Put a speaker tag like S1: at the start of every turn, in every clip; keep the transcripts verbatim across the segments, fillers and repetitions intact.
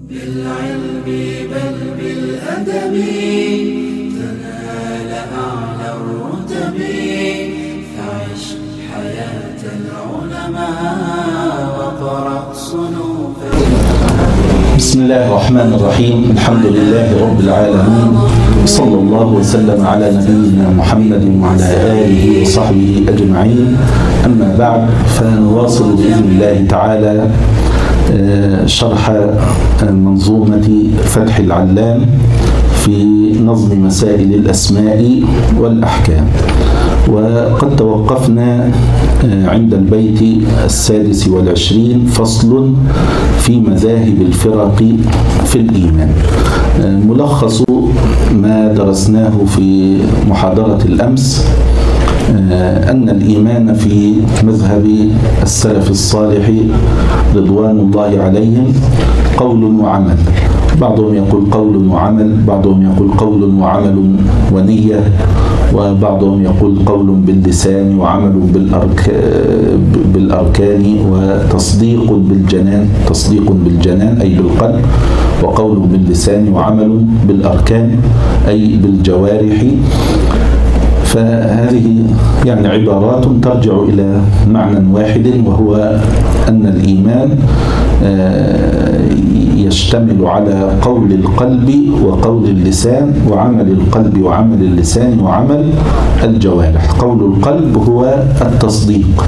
S1: بالعلم بل بالأدب تنال أعلى الرتب فعش حياة العلماء وقرأ صنوف.
S2: بسم الله الرحمن الرحيم. الحمد لله رب العالمين، صلى الله وسلم على نبينا محمد وعلى آله وصحبه أجمعين. أما بعد، فنواصل بإذن الله تعالى شرح منظومة فتح العلام في نظم مسائل الأسماء والأحكام، وقد توقفنا عند البيت السادس والعشرين، فصل في مذاهب الفرق في الإيمان. ملخص ما درسناه في محاضرة الأمس أن الإيمان في مذهب السلف الصالح رضوان الله عليهم قول وعمل. بعضهم يقول قول وعمل، بعضهم يقول قول وعمل ونية، وبعضهم يقول قول باللسان وعمل بالأركان وتصديق بالجنان، تصديق بالجنان أي بالقلب، وقول باللسان وعمل بالأركان أي بالجوارح. فهذه يعني عبارات ترجع إلى معنى واحد، وهو أن الإيمان يشتمل على قول القلب وقول اللسان وعمل القلب وعمل اللسان وعمل الجوارح. قول القلب هو التصديق،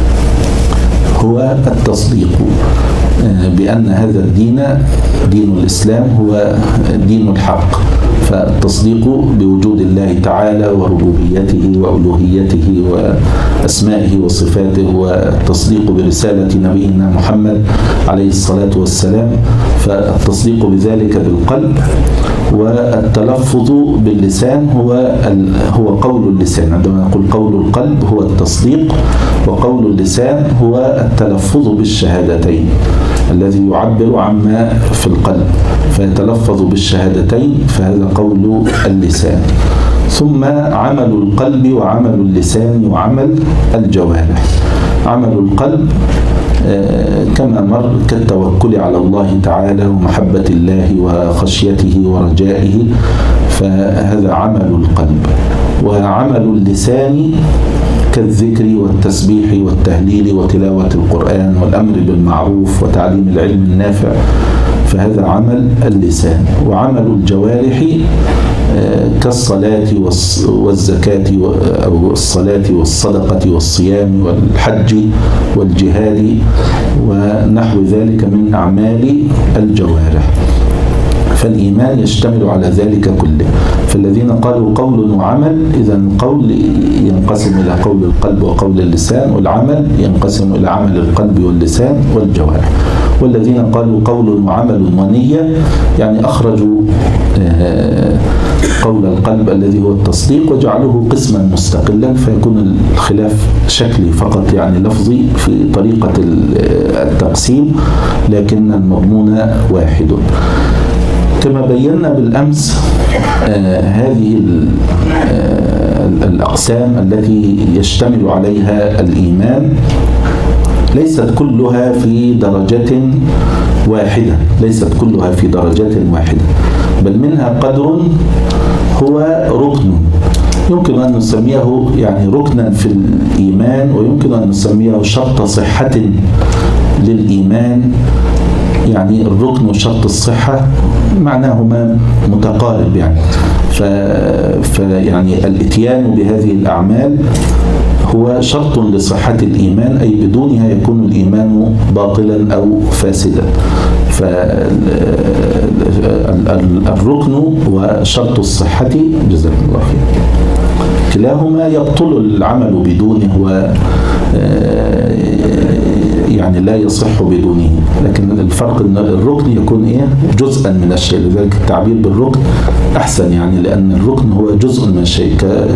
S2: هو التصديق بأن هذا الدين، دين الإسلام، هو دين الحق، فالتصديق بوجود الله تعالى وربوبيته وألوهيته وأسمائه وصفاته، والتصديق برسالة نبينا محمد عليه الصلاة والسلام، فالتصديق بذلك بالقلب. والتلفظ باللسان هو هو قول اللسان. عندما نقول قول القلب هو التصديق، وقول اللسان هو التلفظ بالشهادتين الذي يعبر عما في القلب، فيتلفظ بالشهادتين، فهذا قول اللسان. ثم عمل القلب وعمل اللسان وعمل الجوارح. عمل القلب كما مر كالتوكل على الله تعالى ومحبة الله وخشيته ورجائه، فهذا عمل القلب. وعمل اللسان كالذكر والتسبيح والتهليل وتلاوة القرآن والأمر بالمعروف وتعليم العلم النافع، فهذا عمل اللسان. وعمل الجوارح كالصلاة والزكاة أو الصلاة والصدقة والصيام والحج والجهاد ونحو ذلك من أعمال الجوارح. فالإيمان يشتمل على ذلك كله. فالذين قالوا قول وعمل، إذا القول ينقسم إلى قول القلب وقول اللسان، والعمل ينقسم إلى عمل القلب واللسان والجوارح. والذين قالوا قول وعمل ونية، يعني أخرجوا قول القلب الذي هو التصديق وجعله قسما مستقلا، فيكون الخلاف شكلي فقط، يعني لفظي في طريقة التقسيم، لكن المضمون واحد. كما بينا بالأمس آه هذه آه الأقسام التي يشتمل عليها الإيمان ليست كلها في درجة واحدة، ليست كلها في درجة واحدة، بل منها قدر هو ركن، يمكن أن نسميه يعني ركنا في الإيمان، ويمكن أن نسميه شرط صحة للإيمان. يعني الركن وشرط الصحة معناهما متقارب، يعني فيعني الاتيان بهذه الأعمال هو شرط لصحة الإيمان، أي بدونها يكون الإيمان باطلا أو فاسدا. فالركن وشرط الصحة جزاكم الله خير كلاهما يبطل العمل بدونه، و يعني لا يصح بدونه. لكن الفرق ان الركن يكون ايه جزءا من الشيء، لذلك التعبير بالركن احسن، يعني لان الركن هو جزء من الشيء،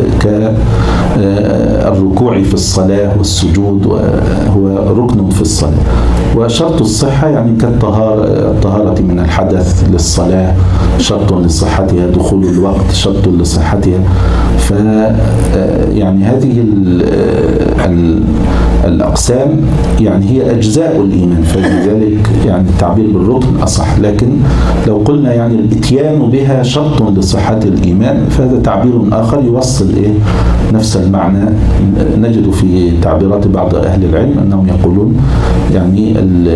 S2: كالركوع في الصلاة والسجود هو ركن في الصلاة. وشرط الصحة يعني كالطهارة الطهارة من الحدث الحدث للصلاة شرط لصحتها، دخول الوقت شرط لصحتها. ف يعني هذه ال ال الأقسام يعني هي أجزاء الإيمان، فلذلك يعني التعبير بالركن أصح. لكن لو قلنا يعني الإتيان بها شرط لصحة الإيمان فهذا تعبير آخر يوصل إيه نفس المعنى. نجد في تعبيرات بعض أهل العلم أنهم يقولون يعني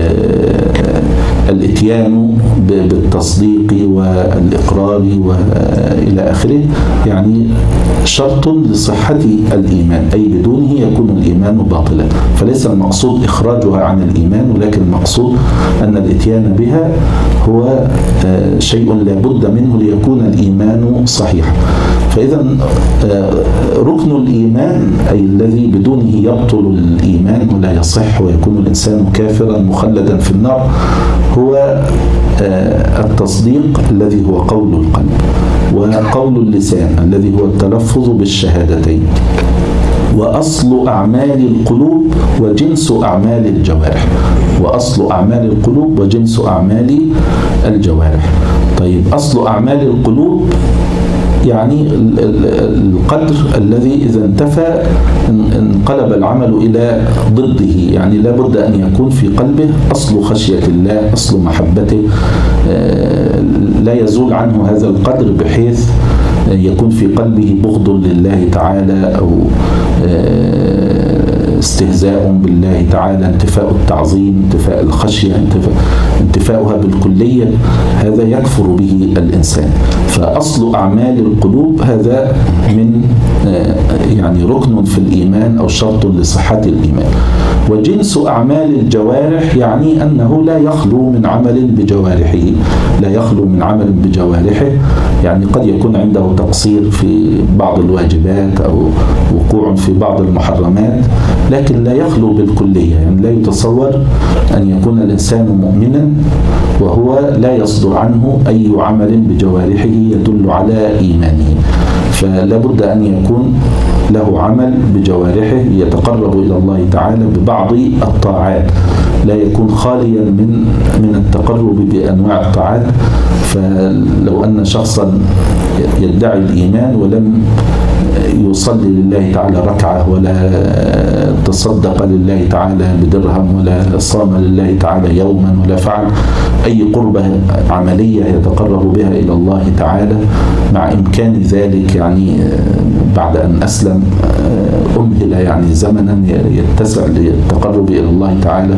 S2: الإتيان بالتصديق والإقرار وإلى آخره يعني شرط لصحة الإيمان، أي بدونه يكون الإيمان باطلا. فليس المقصود إخراجها عن الإيمان، ولكن المقصود أن الإتيان بها هو شيء لا بد منه ليكون الإيمان صحيح. فإذا ركن الإيمان أي الذي بدونه يبطل الإيمان ولا يصح ويكون الإنسان كافرا مخلدا في النار هو التصديق الذي هو قول القلب، وقول اللسان الذي هو التلفظ بالشهادتين، وأصل أعمال القلوب وجنس أعمال الجوارح. وأصل أعمال القلوب وجنس أعمال الجوارح. طيب أصل أعمال القلوب يعني القدر الذي إذا انتفى انقلب العمل إلى ضده، يعني لا بد أن يكون في قلبه أصل خشية الله، أصل محبته، لا يزول عنه هذا القدر بحيث يكون في قلبه بغض لله تعالى أو استهزاء بالله تعالى، انتفاء التعظيم، انتفاء الخشية، انتفاء انتفاؤها بالكلية، هذا يكفر به الإنسان. فأصل أعمال القلوب هذا من يعني ركن في الإيمان أو شرط لصحة الإيمان. وجنس أعمال الجوارح يعني أنه لا يخلو من عمل بجوارحه، لا يخلو من عمل بجوارحه، يعني قد يكون عنده تقصير في بعض الواجبات أو وقوع في بعض المحرمات، لكن لا يخلو بالكلية. يعني لا يتصور أن يكون الإنسان مؤمنا وهو لا يصدر عنه أي عمل بجوارحه يدل على إيمانه، فلا بد أن يكون له عمل بجوارحه يتقرب إلى الله تعالى ببعض الطاعات، لا يكون خاليا من من التقرب بأنواع الطاعات. فلو أن شخصا يدعي الإيمان ولم يصلي لله تعالى ركعة، ولا تصدق لله تعالى بدرهم، ولا صام لله تعالى يوما، ولا فعل أي قربة عملية يتقرب بها إلى الله تعالى، مع إمكان ذلك يعني بعد أن أسلم أمهل يعني زمنا يتسع للتقرب إلى الله تعالى.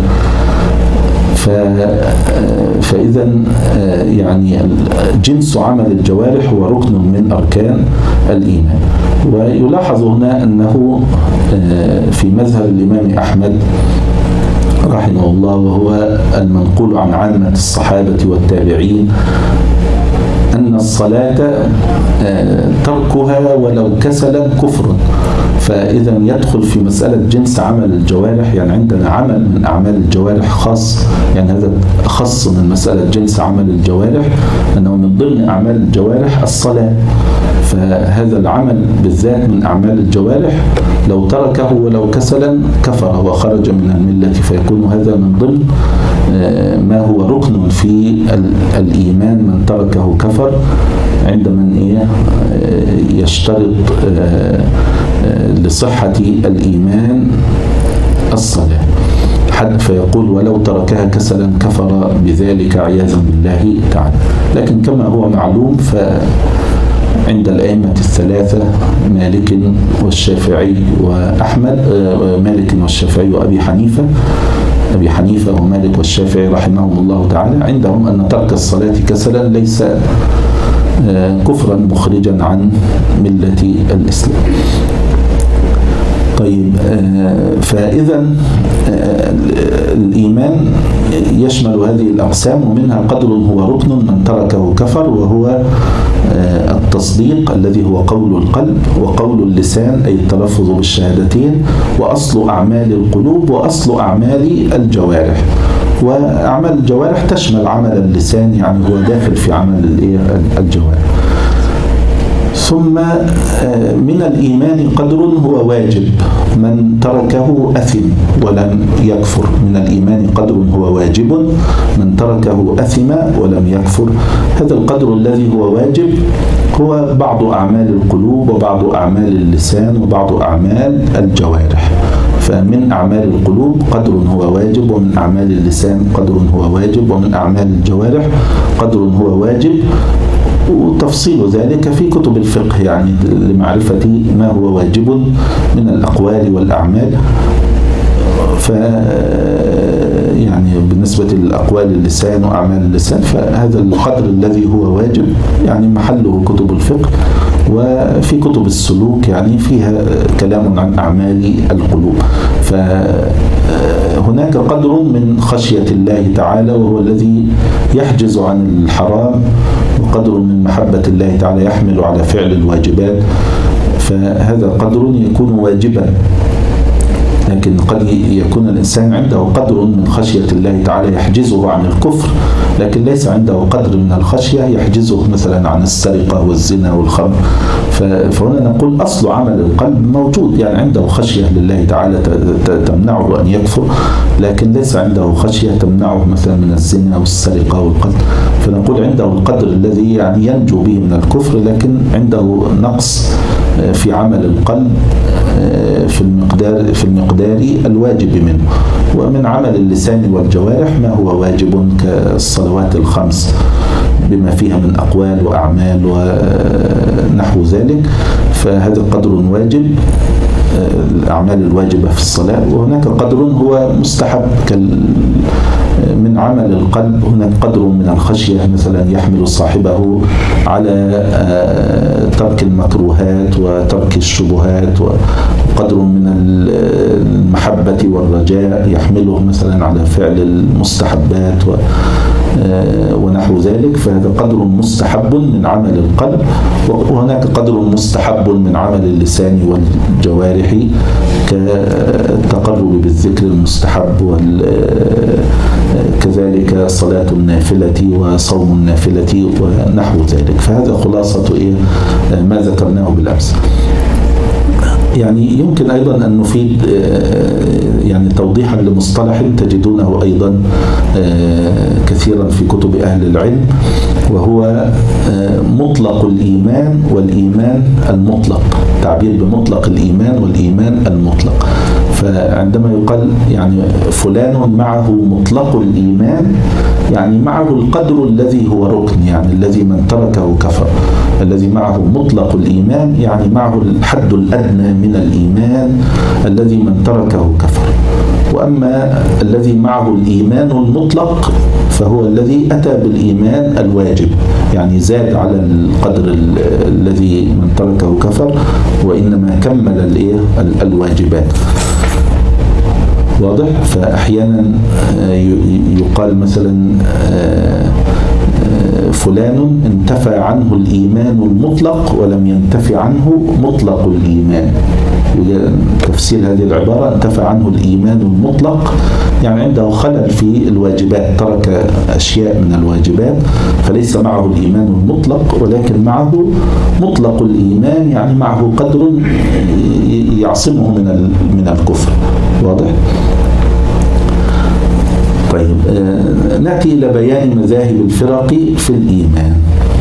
S2: فإذا يعني جنس عمل الجوارح هو ركن من أركان الإيمان. ويلاحظ هنا أنه في مذهب الإمام أحمد رحمه الله، وهو المنقول عن عامة الصحابة والتابعين، أن الصلاة تركها ولو كسلا كفر. فإذا يدخل في مسألة جنس عمل الجوارح، يعني عندنا عمل من أعمال الجوارح خاص، يعني هذا خاص من مسألة جنس عمل الجوارح، أنه من ضمن أعمال الجوارح الصلاة. فهذا العمل بالذات من أعمال الجوارح لو تركه ولو كسلا كفر وخرج من الملة، فيكون هذا من ضمن ما هو ركن في الإيمان، من تركه كفر، عند من يشترط لصحة الإيمان الصلاة حد، فيقول ولو تركها كسلا كفر بذلك عياذا بالله تعالى. لكن كما هو معلوم فعند الأئمة الثلاثة مالك والشافعي وأحمد، مالك والشافعي وأبي حنيفة أبي حنيفة ومالك والشافعي رحمهم الله تعالى، عندهم أن ترك الصلاة كسلا ليس كفرا مخرجا عن ملة الإسلام. طيب، فإذا الإيمان يشمل هذه الأقسام، ومنها قدر هو ركن من تركه كفر، وهو التصديق الذي هو قول القلب، وقول اللسان أي التلفظ بالشهادتين، وأصل أعمال القلوب، وأصل أعمال الجوارح. وأعمال الجوارح تشمل عمل اللسان، يعني هو داخل في عمل الجوارح. ثم من الإيمان قدر هو واجب، من تركه أثم ولم يكفر. من الإيمان قدر هو واجب، من تركه أثم ولم يكفر. هذا القدر الذي هو واجب هو بعض أعمال القلوب وبعض أعمال اللسان وبعض أعمال الجوارح. فمن أعمال القلوب قدر هو واجب، ومن أعمال اللسان قدر هو واجب، ومن أعمال الجوارح قدر هو واجب. وتفصيل ذلك في كتب الفقه يعني لمعرفة ما هو واجب من الأقوال والأعمال. ف يعني بالنسبة للأقوال اللسان وأعمال اللسان فهذا القدر الذي هو واجب يعني محله كتب الفقه. وفي كتب السلوك يعني فيها كلام عن أعمال القلوب. فهناك قدر من خشية الله تعالى وهو الذي يحجز عن الحرام، وقدر من محبة الله تعالى يحمل على فعل الواجبات. فهذا قدر يكون واجبا، لكن قد يكون الإنسان عنده قدر من خشية الله تعالى يحجزه عن الكفر، لكن ليس عنده قدر من الخشية يحجزه مثلا عن السرقة والزنا والخمر. فهنا نقول أصل عمل القلب موجود، يعني عنده خشية لله تعالى تمنعه أن يكفر، لكن ليس عنده خشية تمنعه مثلا من الزنا والسرقة والقتل. فنقول عنده القدر الذي يعني ينجو به من الكفر، لكن عنده نقص في عمل القلب في المقدار في المقدار الواجب منه. ومن عمل اللسان والجوارح ما هو واجب كالصلوات الخمس بما فيها من أقوال وأعمال ونحو ذلك، فهذا قدر واجب، الأعمال الواجبة في الصلاة. وهناك قدر هو مستحب من عمل القلب. هناك قدر من الخشية مثلا يحمل صاحبه على ترك المكروهات وترك الشبهات، وقدر من المحبة والرجاء يحمله مثلا على فعل المستحبات ونحو ذلك. فهذا قدر مستحب من عمل القلب. وهناك قدر مستحب من عمل اللسان والجوارح كالتقرب بالذكر المستحب، وكذلك صلاة النافلة وصوم النافلة ونحو ذلك. فهذا خلاصة إيه ما ذكرناه بالأمس. يعني يمكن أيضا أن نفيد يعني توضيحا لمصطلح تجدونه أيضا كثيرا في كتب أهل العلم، وهو مطلق الإيمان والإيمان المطلق. تعبير بمطلق الإيمان والإيمان المطلق. فعندما يقال يعني فلان معه مطلق الإيمان، يعني معه القدر الذي هو ركن، يعني الذي من تركه كفر. الذي معه مطلق الإيمان يعني معه الحد الأدنى من الإيمان الذي من تركه كفر. وأما الذي معه الإيمان المطلق فهو الذي أتى بالإيمان الواجب، يعني زاد على القدر الذي من تركه كفر، وإنما كمل الواجبات. واضح؟ فأحيانا يقال مثلا فلان انتفى عنه الإيمان المطلق ولم ينتفي عنه مطلق الإيمان. تفسير هذه العبارة انتفى عنه الإيمان المطلق يعني عنده خلل في الواجبات، ترك أشياء من الواجبات، فليس معه الإيمان المطلق، ولكن معه مطلق الإيمان يعني معه قدر يعصمه من من الكفر. واضح؟ طيب آه نأتي إلى بيان مذاهب الفرق في الإيمان.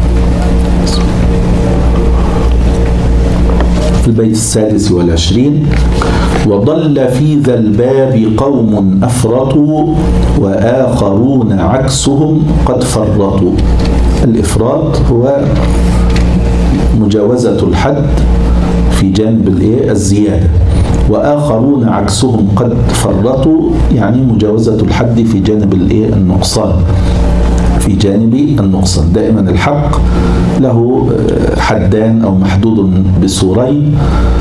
S2: في البيت السادس والعشرين: وضل في ذا الباب قوم أفرطوا وآخرون عكسهم قد فرطوا. الإفراط هو مجاوزة الحد في جانب الزيادة، وآخرون عكسهم قد فرطوا يعني مجاوزة الحد في جانب النقصان. في جانب النقصان دائما الحق له حدان أو محدود بسورين،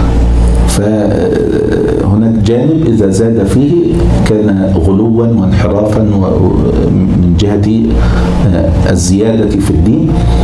S2: فهناك جانب إذا زاد فيه كان غلوا وانحرافا من جهة الزيادة في الدين،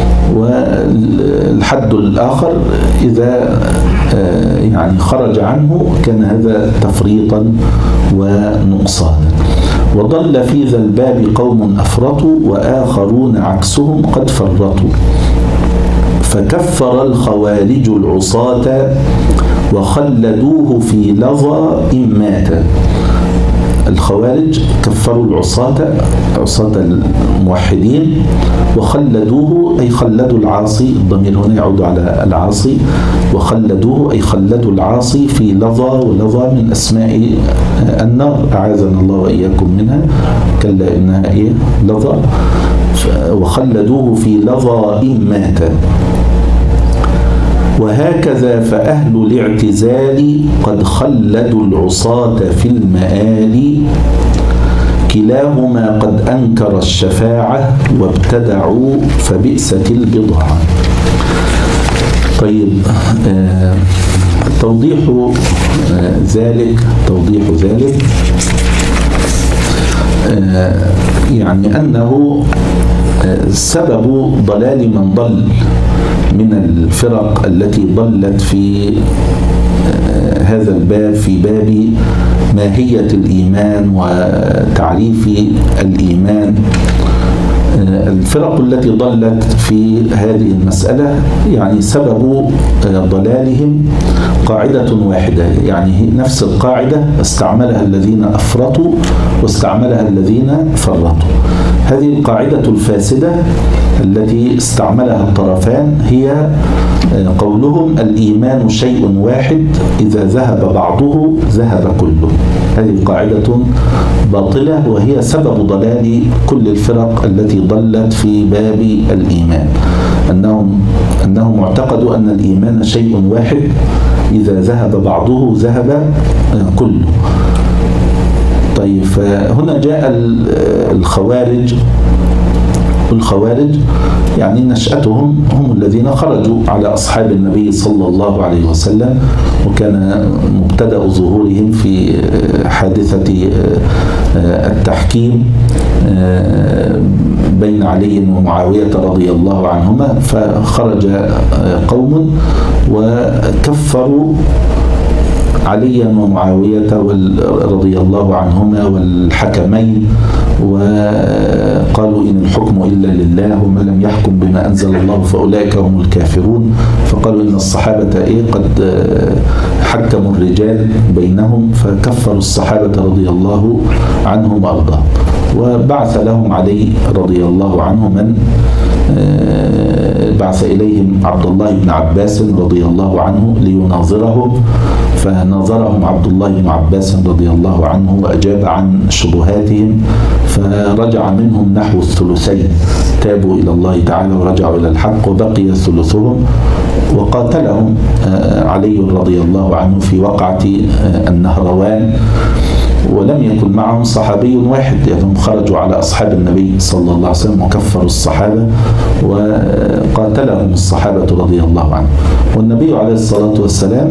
S2: والحد الآخر إذا يعني خرج عنه كان هذا تفريطا ونقصانا. وضل في ذا الباب قوم أفرطوا وآخرون عكسهم قد فرطوا. فكفر الخوارج العصاة وخلدوه في لظى إن مات. الخوارج كفروا العصاة عصاة الموحدين وخلدوه أي خلدوا العاصي، الضمير هنا يعود على العاصي، وخلدوه أي خلدوا العاصي في لظى، ولظى من أسماء النار أعاذنا الله وإياكم منها، كلا إنها إيه لظى، وخلدوه في لظى إن مات. وهكذا فأهل الاعتزال قد خلدوا العصاة في المآل، كلاهما قد أنكر الشفاعة وابتدعوا فبئست البضاعة. طيب آه توضيح آه ذلك توضيح ذلك آه يعني أنه آه سبب ضلال من ضل من الفرق التي ضلت في هذا الباب، في باب ماهية الإيمان وتعريف الإيمان. الفرق التي ضلت في هذه المسألة يعني سبب ضلالهم قاعدة واحدة، يعني نفس القاعدة استعملها الذين أفرطوا واستعملها الذين فرطوا. هذه القاعدة الفاسدة التي استعملها الطرفان هي قولهم الإيمان شيء واحد إذا ذهب بعضه ذهب كله. هذه قاعدة باطلة وهي سبب ضلال كل الفرق التي ضلت في باب الإيمان، أنهم أنهم اعتقدوا أن الإيمان شيء واحد إذا ذهب بعضه ذهب كله. طيب فهنا جاء الخوارج الخوارج يعني نشأتهم هم الذين خرجوا على أصحاب النبي صلى الله عليه وسلم، وكان مبتدأ ظهورهم في حادثة التحكيم بين علي ومعاوية رضي الله عنهما، فخرج قوم وكفروا عليا ومعاوية رضي الله عنهما والحكمين، وقالوا إن الحكم إلا لله ومن لم يحكم بما أنزل الله فأولئك هم الكافرون. فقالوا إن الصحابة إيه قد حكموا الرجال بينهم، فكفروا الصحابة رضي الله عنهم وأرضاهم. وبعث لهم علي رضي الله عنه من بعث إليهم عبد الله بن عباس رضي الله عنه ليناظرهم، فناظرهم عبد الله بن عباس رضي الله عنه وأجاب عن شبهاتهم، فرجع منهم نحو الثلثين، تابوا إلى الله تعالى ورجعوا إلى الحق، وبقي ثلثهم. وقاتلهم علي رضي الله عنه في وقعة النهروان، ولم يكن معهم صحابي واحد، يعني خرجوا على أصحاب النبي صلى الله عليه وسلم وكفروا الصحابة وقاتلهم الصحابة رضي الله عنهم. والنبي عليه الصلاة والسلام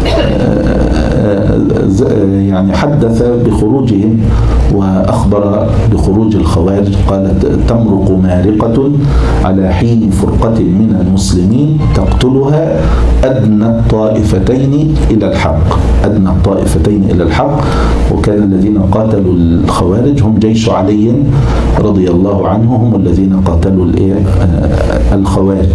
S2: يعني حدث بخروجهم وأخبر بخروج الخوارج، قالت تمرق مارقة على حين فرقة من المسلمين تقتلها أدنى الطائفتين إلى الحق، أدنى الطائفتين إلى الحق. وكان الذين قاتلوا الخوارج هم جيش علي رضي الله عنه، هم الذين قاتلوا الخوارج.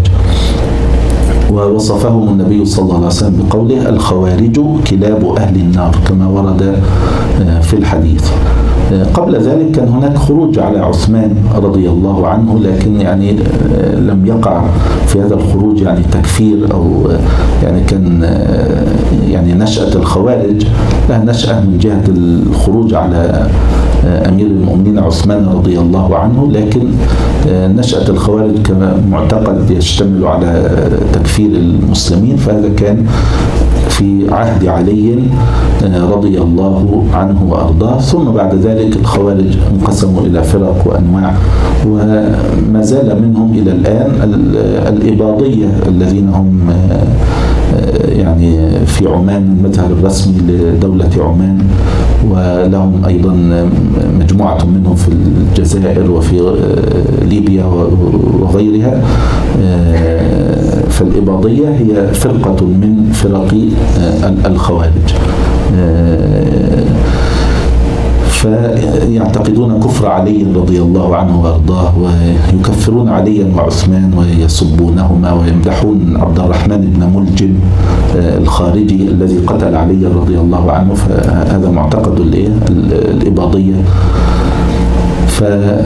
S2: ووصفهم النبي صلى الله عليه وسلم بقوله الخوارج كلاب أهل النار كما ورد في الحديث. قبل ذلك كان هناك خروج على عثمان رضي الله عنه، لكن يعني لم يقع في هذا الخروج يعني تكفير أو يعني كان يعني نشأة الخوارج لها نشأة من جهة الخروج على أمير المؤمنين عثمان رضي الله عنه، لكن نشأة الخوارج كمعتقد يشتمل على تكفير المسلمين، فهذا كان في عهد علي رضي الله عنه وأرضاه. ثم بعد ذلك الخوارج انقسموا إلى فرق وأنواع، وما زال منهم إلى الآن الإباضية الذين هم يعني في عمان المذهب الرسمي لدولة عمان، ولهم أيضا مجموعة منهم في الجزائر وفي ليبيا وغيرها. فالإباضية هي فرقة من فرق الخوارج. فيعتقدون كفر علي رضي الله عنه وارضاه، ويكفرون عليا وعثمان ويسبونهما ويمدحون عبد الرحمن بن ملجم الخارجي الذي قتل علي رضي الله عنه. فهذا معتقد الإباضية. ف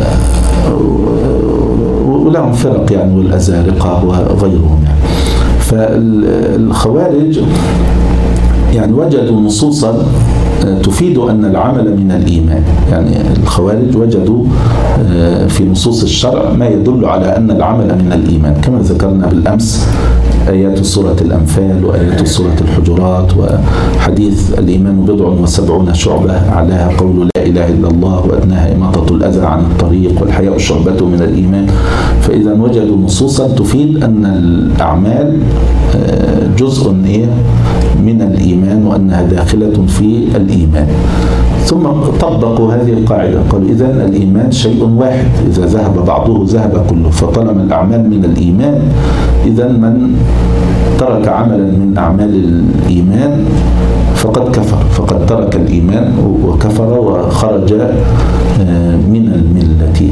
S2: ولهم فرق يعني، والأزارقة وغيرهم يعني. فالخوارج يعني وجدوا نصوصا تفيد أن العمل من الإيمان. يعني الخوارج وجدوا في نصوص الشرع ما يدل على أن العمل من الإيمان، كما ذكرنا بالأمس آيات سورة الأنفال وآيات سورة الحجرات وحديث الإيمان بضع وسبعون شعبة، أعلاها قول لا إله إلا الله وأدناها إماطة الأذى عن الطريق والحياء شعبة من الإيمان. فإذا وجدوا نصوصا تفيد أن الأعمال جزء من الإيمان وأنها داخلة في الإيمان. ثم طبقوا هذه القاعدة، قالوا إذن الإيمان شيء واحد، إذا ذهب بعضه ذهب كله. فطالما الأعمال من الإيمان، إذن من ترك عملا من أعمال الإيمان فقد كفر، فقد ترك الإيمان وكفر وخرج من الملة.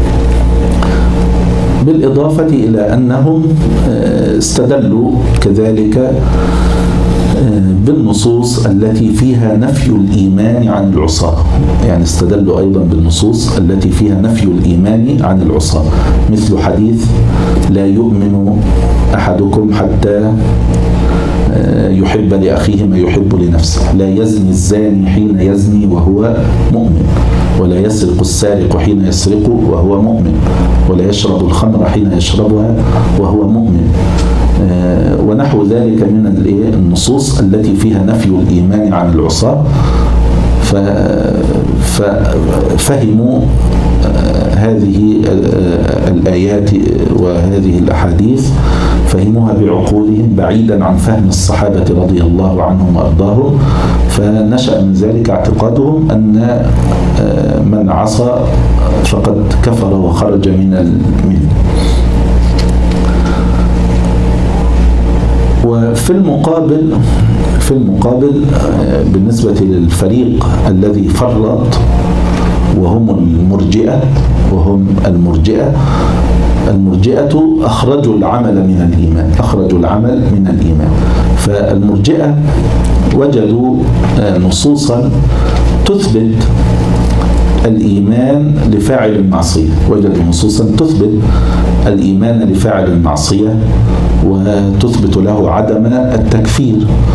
S2: بالإضافة إلى أنهم استدلوا كذلك بالنصوص التي فيها نفي الإيمان عن العصاة. يعني استدلوا أيضا بالنصوص التي فيها نفي الإيمان عن العصاة، مثل حديث لا يؤمن أحدكم حتى يحب لأخيه ما يحب لنفسه، لا يزني الزاني حين يزني وهو مؤمن، ولا يسرق السارق حين يسرق وهو مؤمن، ولا يشرب الخمر حين يشربها وهو مؤمن، ونحو ذلك من النصوص التي فيها نفي الإيمان عن العصاة. ففهموا هذه الآيات وهذه الأحاديث، فهموها بعقولهم بعيدا عن فهم الصحابة رضي الله عنهم وأرضاهم. فنشأ من ذلك اعتقادهم أن من عصى فقد كفر وخرج من الملة. وفي المقابل في المقابل بالنسبة للفريق الذي فرط وهم المرجئة وهم المرجئة المرجئة أخرجوا العمل من الإيمان أخرجوا العمل من الإيمان. فالمرجئة وجدوا نصوصا تثبت الإيمان لفاعل المعصية وجدوا نصوصا تثبت الإيمان لفاعل المعصية وتثبت له عدم التكفير.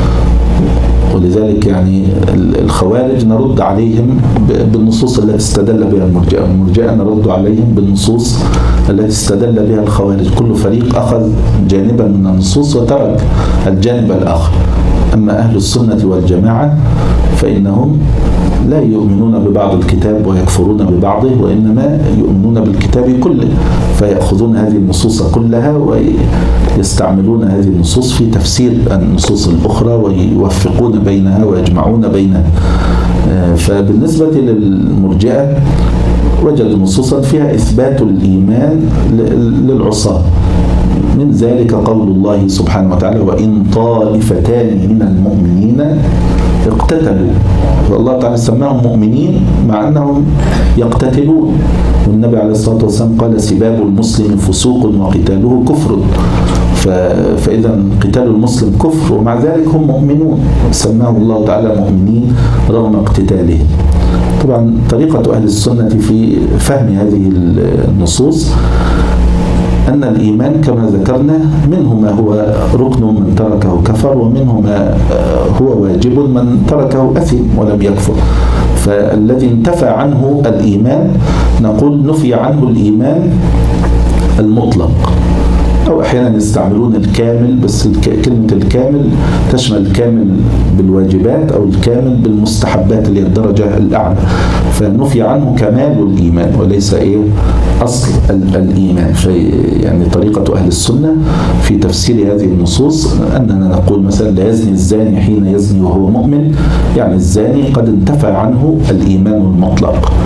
S2: ولذلك يعني الخوارج نرد عليهم بالنصوص التي استدل بها المرجئة، المرجئة نرد عليهم بالنصوص التي استدل بها الخوارج. كل فريق أخذ جانبا من النصوص وترك الجانب الآخر. أما أهل السنة والجماعة فإنهم لا يؤمنون ببعض الكتاب ويكفرون ببعضه، وإنما يؤمنون بالكتاب كله، فيأخذون هذه النصوص كلها ويستعملون هذه النصوص في تفسير النصوص الأخرى ويوفقون بينها ويجمعون بينها. فبالنسبة للمرجئة وجدوا نصوصا فيها إثبات الإيمان للعصاة، من ذلك قول الله سبحانه وتعالى وإن طائفتان من المؤمنين اقتتلوا. فالله تعالى سماهم مؤمنين مع أنهم يقتتلون، والنبي عليه الصلاة والسلام قال سباب المسلم فسوق وقتاله كفر. فإذا قتال المسلم كفر ومع ذلك هم مؤمنون، سماهم الله تعالى مؤمنين رغم اقتتالهم. طبعا طريقة أهل السنة في فهم هذه النصوص أن الإيمان كما ذكرنا منه ما هو ركن من تركه كفر، ومنه ما هو واجب من تركه أثم ولم يكفر. فالذي انتفى عنه الإيمان نقول نفي عنه الإيمان المطلق، أو أحيانا يستعملون الكامل، بس كلمة الكامل تشمل الكامل بالواجبات أو الكامل بالمستحبات اللي هي الدرجة الأعلى. فنفي عنه كمال الإيمان وليس إيه أصل الإيمان. في يعني طريقة أهل السنة في تفسير هذه النصوص أننا نقول مثلا لا يزني الزاني حين يزني وهو مؤمن، يعني الزاني قد انتفى عنه الإيمان المطلق،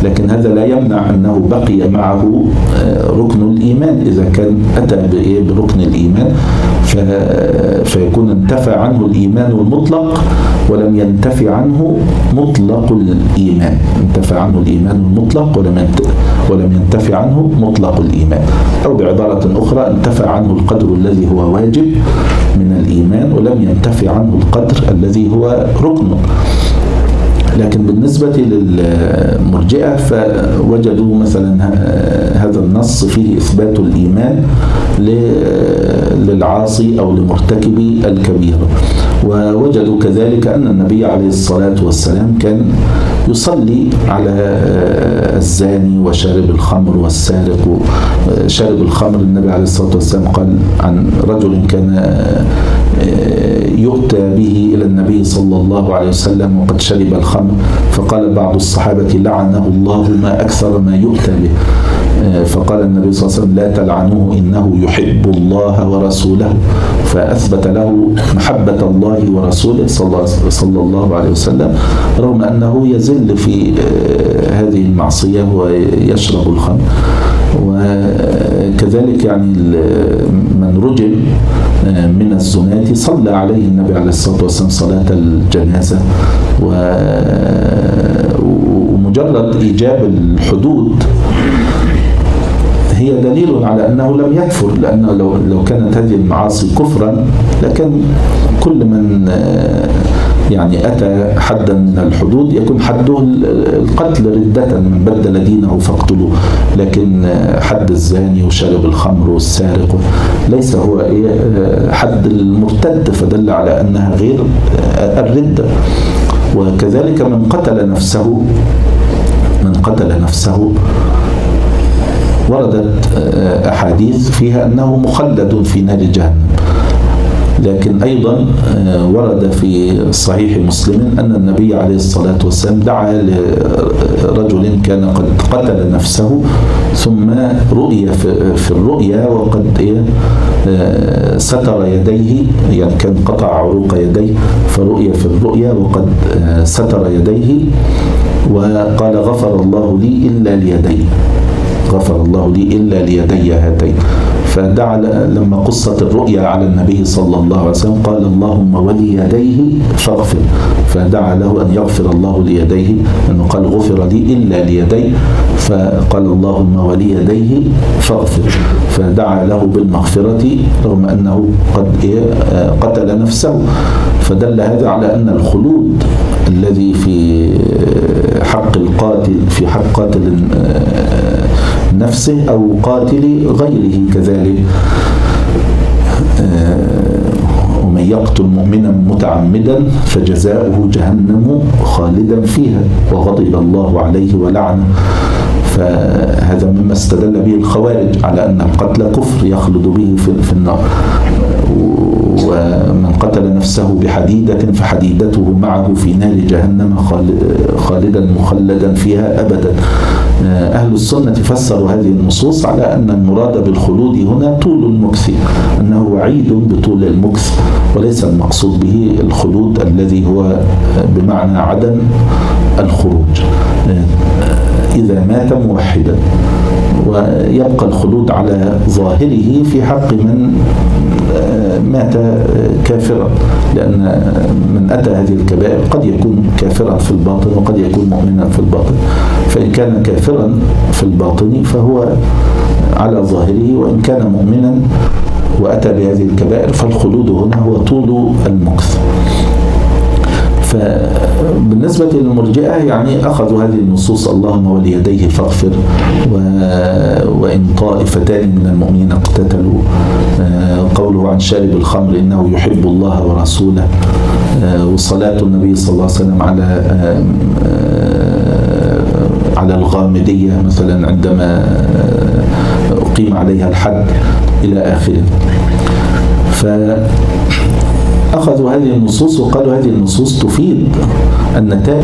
S2: لكن هذا لا يمنع أنه بقي معه ركن الإيمان. إذا كان أتى بركن الإيمان فيكون انتفى عنه الإيمان المطلق ولم ينتفي عنه مطلق الإيمان، انتفى عنه الإيمان المطلق ولم ولم ينتفي عنه مطلق الإيمان، أو بعبارة أخرى انتفى عنه القدر الذي هو واجب من الإيمان ولم ينتفي عنه القدر الذي هو ركن. لكن بالنسبة للمرجئة فوجدوا مثلا هذا النص فيه إثبات الإيمان للعاصي أو لمرتكب الكبيرة، ووجدوا كذلك أن النبي عليه الصلاة والسلام كان يصلي على الزاني وشارب الخمر والسارق. شارب الخمر النبي عليه الصلاة والسلام قال عن رجل كان يؤتى به إلى النبي صلى الله عليه وسلم وقد شرب الخمر، فقال بعض الصحابة لعنه الله ما أكثر ما يؤتى به، فقال النبي صلى الله عليه وسلم لا تلعنوه إنه يحب الله ورسوله، فأثبت له محبة الله ورسوله صلى الله عليه وسلم رغم أنه يزل في هذه المعصية ويشرب الخمر. وكذلك يعني من رجم من الزناة صلى عليه النبي عليه الصلاة والسلام صلاة الجنازة. ومجرد إيجاب الحدود هي دليل على أنه لم يكفر، لأنه لو لو كانت هذه المعاصي كفرا لكن كل من يعني أتى حدا من الحدود يكون حده القتل ردة، من بدل دينه فاقتلوه. لكن حد الزاني وشارب الخمر والسارق ليس هو حد المرتد، فدل على أنها غير الردة. وكذلك من قتل نفسه من قتل نفسه وردت أحاديث فيها أنه مخلد في نار جهنم. لكن أيضا ورد في صحيح مسلم أن النبي عليه الصلاة والسلام دعا لرجل كان قد قتل نفسه ثم رؤي في الرؤيا وقد ستر يديه، يعني كان قطع عروق يديه، فرؤي في الرؤيا وقد ستر يديه وقال غفر الله لي إلا ليدي، غفر الله لي إلا ليدي هاتين. فدعا لما قصت الرؤيا على النبي صلى الله عليه وسلم قال اللهم وليديه فاغفر، فدعا له أن يغفر الله ليديه، أنه قال غفر لي إلا ليدي، فقال اللهم وليديه فاغفر، فدعا له بالمغفرة رغم أنه قد قتل نفسه. فدل هذا على أن الخلود الذي في حق القاتل في حق قاتل نفسه أو قاتل غيره كذلك، ومن يقتل مؤمنا متعمدا فجزاؤه جهنم خالدا فيها وغضب الله عليه ولعنه. فهذا مما استدل به الخوارج على أن القتل كفر يخلد به في النار. ومن قتل نفسه بحديدة فحديدته معه في نار جهنم خالدا مخلدا فيها أبدا. أهل السنة فسروا هذه النصوص على أن المراد بالخلود هنا طول المكث، أنه وعيد بطول المكث وليس المقصود به الخلود الذي هو بمعنى عدم الخروج إذا مات موحدا، ويبقى الخلود على ظاهره في حق من مات كافرا، لأن من أتى هذه الكبائر قد يكون كافرا في الباطن وقد يكون مؤمنا في الباطن. فإن كان كافرا في الباطن فهو على ظاهره، وإن كان مؤمنا وأتى بهذه الكبائر فالخلود هنا هو طول المكث. فبالنسبة للمرجئة يعني أخذوا هذه النصوص اللهم وليديه فاغفر، وإن طائفتان من المؤمنين اقتتلوا، قوله عن شارب الخمر إنه يحب الله ورسوله، وصلاة النبي صلى الله عليه وسلم على على الغامدية مثلا عندما أقيم عليها الحد إلى آخره. فأخذوا هذه النصوص وقالوا هذه النصوص تفيد النتائج.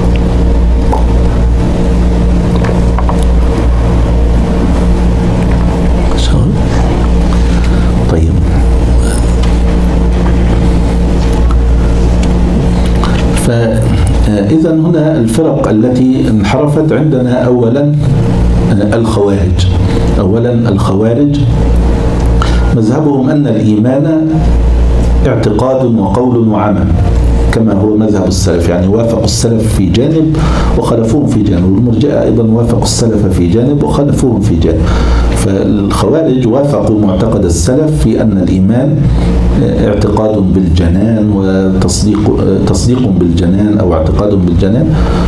S2: طيب، إذن هنا الفرق التي انحرفت عندنا أولا الخوارج. أولا الخوارج مذهبهم أن الإيمان اعتقاد وقول وعمل كما هو مذهب السلف، يعني وافقوا السلف في جانب وخلفوهم في جانب، والمرجئة أيضا وافقوا السلف في جانب وخلفوهم في جانب. فالخوارج وافقوا معتقد السلف في أن الإيمان اعتقاد بالجنان وتصديق تصديق بالجنان أو اعتقاد بالجنان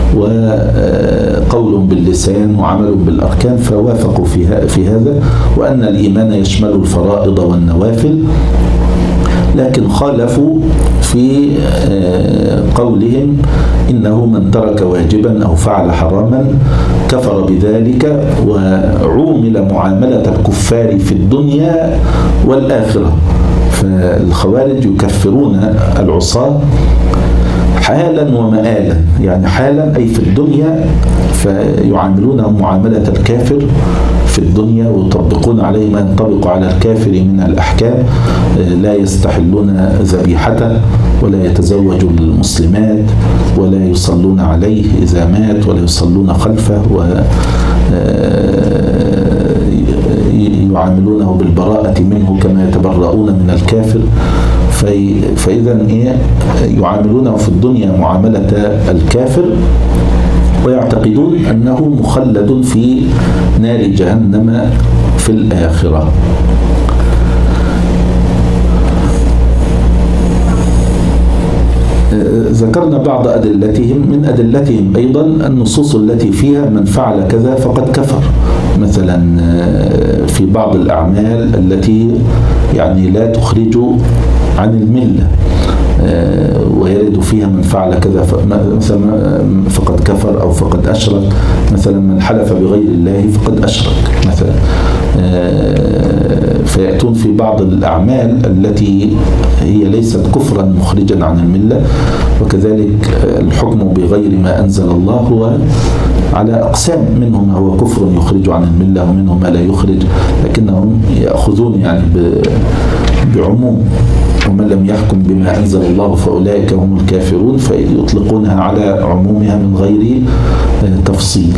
S2: وقول باللسان وعمل بالأركان، فوافقوا في هذا، وأن الإيمان يشمل الفرائض والنوافل. لكن خالفوا في قولهم إنه من ترك واجبا أو فعل حراما كفر بذلك وعومل معاملة الكفار في الدنيا والآخرة. فالخوارج يكفرون العصاة حالا ومآلا، يعني حالا أي في الدنيا فيعاملونه معاملة الكافر في الدنيا ويطبقون عليه ما ينطبق على الكافر من الأحكام، لا يستحلون ذبيحته ولا يتزوج المسلمات ولا يصلون عليه إذا مات ولا يصلون خلفه، ويعاملونه بالبراءة منه كما يتبرؤون من الكافر. فإذا إيه يعاملونه في الدنيا معاملة الكافر ويعتقدون أنه مخلد في نار جهنم في الآخرة. ذكرنا بعض أدلتهم. من أدلتهم أيضا النصوص التي فيها من فعل كذا فقد كفر، مثلا في بعض الأعمال التي يعني لا تخرج عن الملة ويرد فيها من فعل كذا مثلا فقد كفر أو فقد أشرك، مثلا من حلف بغير الله فقد أشرك مثلا. فيأتون في بعض الأعمال التي هي ليست كفرا مخرجا عن الملة. وكذلك الحكم بغير ما أنزل الله هو على أقسام، منهم ما هو كفر يخرج عن الملة ومنهم ما لا يخرج، لكنهم يأخذون يعني بعموم ومن لم يحكم بما أنزل الله فأولئك هم الكافرون، فيطلقونها على عمومها من غير تفصيل.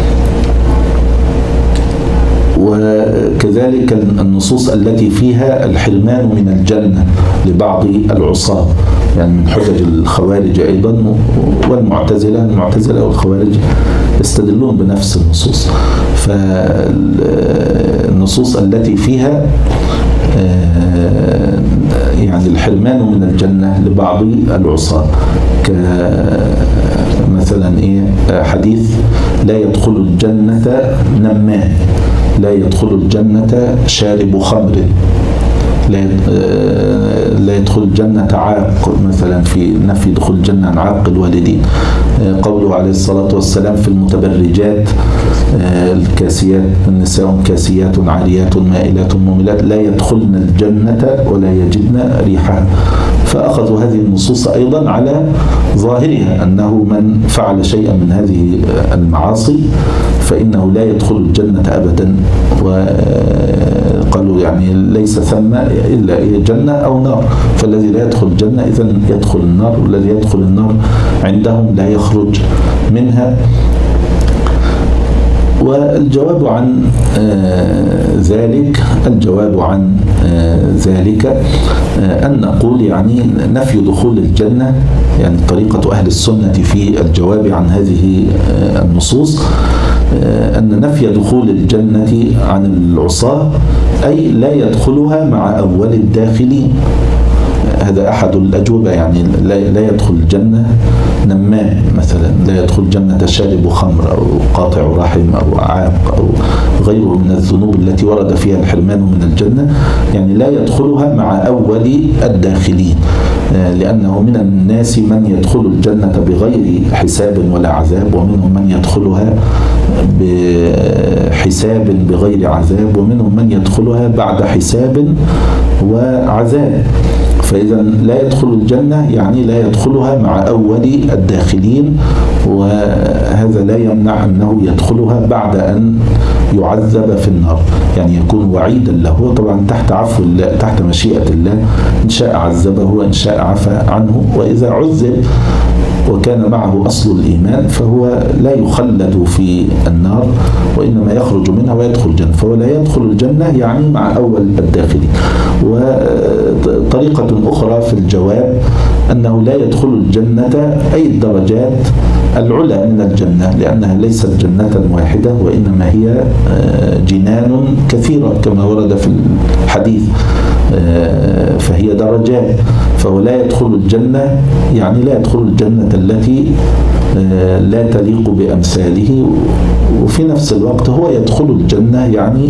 S2: وكذلك النصوص التي فيها الحرمان من الجنة لبعض العصاة، يعني من حجج الخوارج أيضا والمعتزلة. المعتزلة والخوارج يستدلون بنفس النصوص. فالنصوص التي فيها يعني الحرمان من الجنة لبعض العصاة، كمثلا إيه حديث لا يدخل الجنة نمان، لا يدخل الجنة شارب خمر، لا يدخل الجنة عاق، مثلا في نفي دخول الجنة عن عاق الوالدين. قوله عليه الصلاة والسلام في المتبرجات الكاسيات النساء كاسيات عاريات مائلات مميلات لا يدخلن الجنة ولا يجدن ريحها. فأخذوا هذه النصوص أيضا على ظاهرها أنه من فعل شيئا من هذه المعاصي فإنه لا يدخل الجنة أبدا، وقالوا يعني ليس ثم إلا جنة أو نار، فالذي لا يدخل الجنة إذن يدخل النار، والذي يدخل النار عندهم لا يخرج منها. والجواب عن ذلك الجواب عن ذلك أن نقول يعني نفي دخول الجنة، يعني طريقة أهل السنة في الجواب عن هذه النصوص أن نفي دخول الجنة عن العصاة أي لا يدخلها مع أول الداخلين. هذا أحد الأجوبة، يعني لا يدخل الجنة نمام مثلا، لا يدخل الجنة شارب خمر أو قاطع رحم أو عاق أو غيره من الذنوب التي ورد فيها الحرمان من الجنة، يعني لا يدخلها مع أول الداخلين، لأنه من الناس من يدخل الجنة بغير حساب ولا عذاب، ومنهم من يدخلها بحساب بغير عذاب، ومنهم من يدخلها بعد حساب وعذاب. فإذا لا يدخل الجنة يعني لا يدخلها مع أول الداخلين، وهذا لا يمنع أنه يدخلها بعد أن يعذب في النار، يعني يكون وعيدا له طبعا تحت عفو الله، تحت مشيئة الله، إن شاء عذبه وإن شاء عفى عنه. وإذا عذب وكان معه أصل الإيمان فهو لا يخلد في النار وإنما يخرج منها ويدخل الجنة، فهو لا يدخل الجنة يعني مع أول الداخلين. وطريقة أخرى في الجواب أنه لا يدخل الجنة أي الدرجات العلى من الجنة، لأنها ليست جنة واحدة وإنما هي جنان كثيرة كما ورد في الحديث، فهي درجات. فهو لا يدخل الجنة يعني لا يدخل الجنة التي لا تليق بأمثاله، وفي نفس الوقت هو يدخل الجنة يعني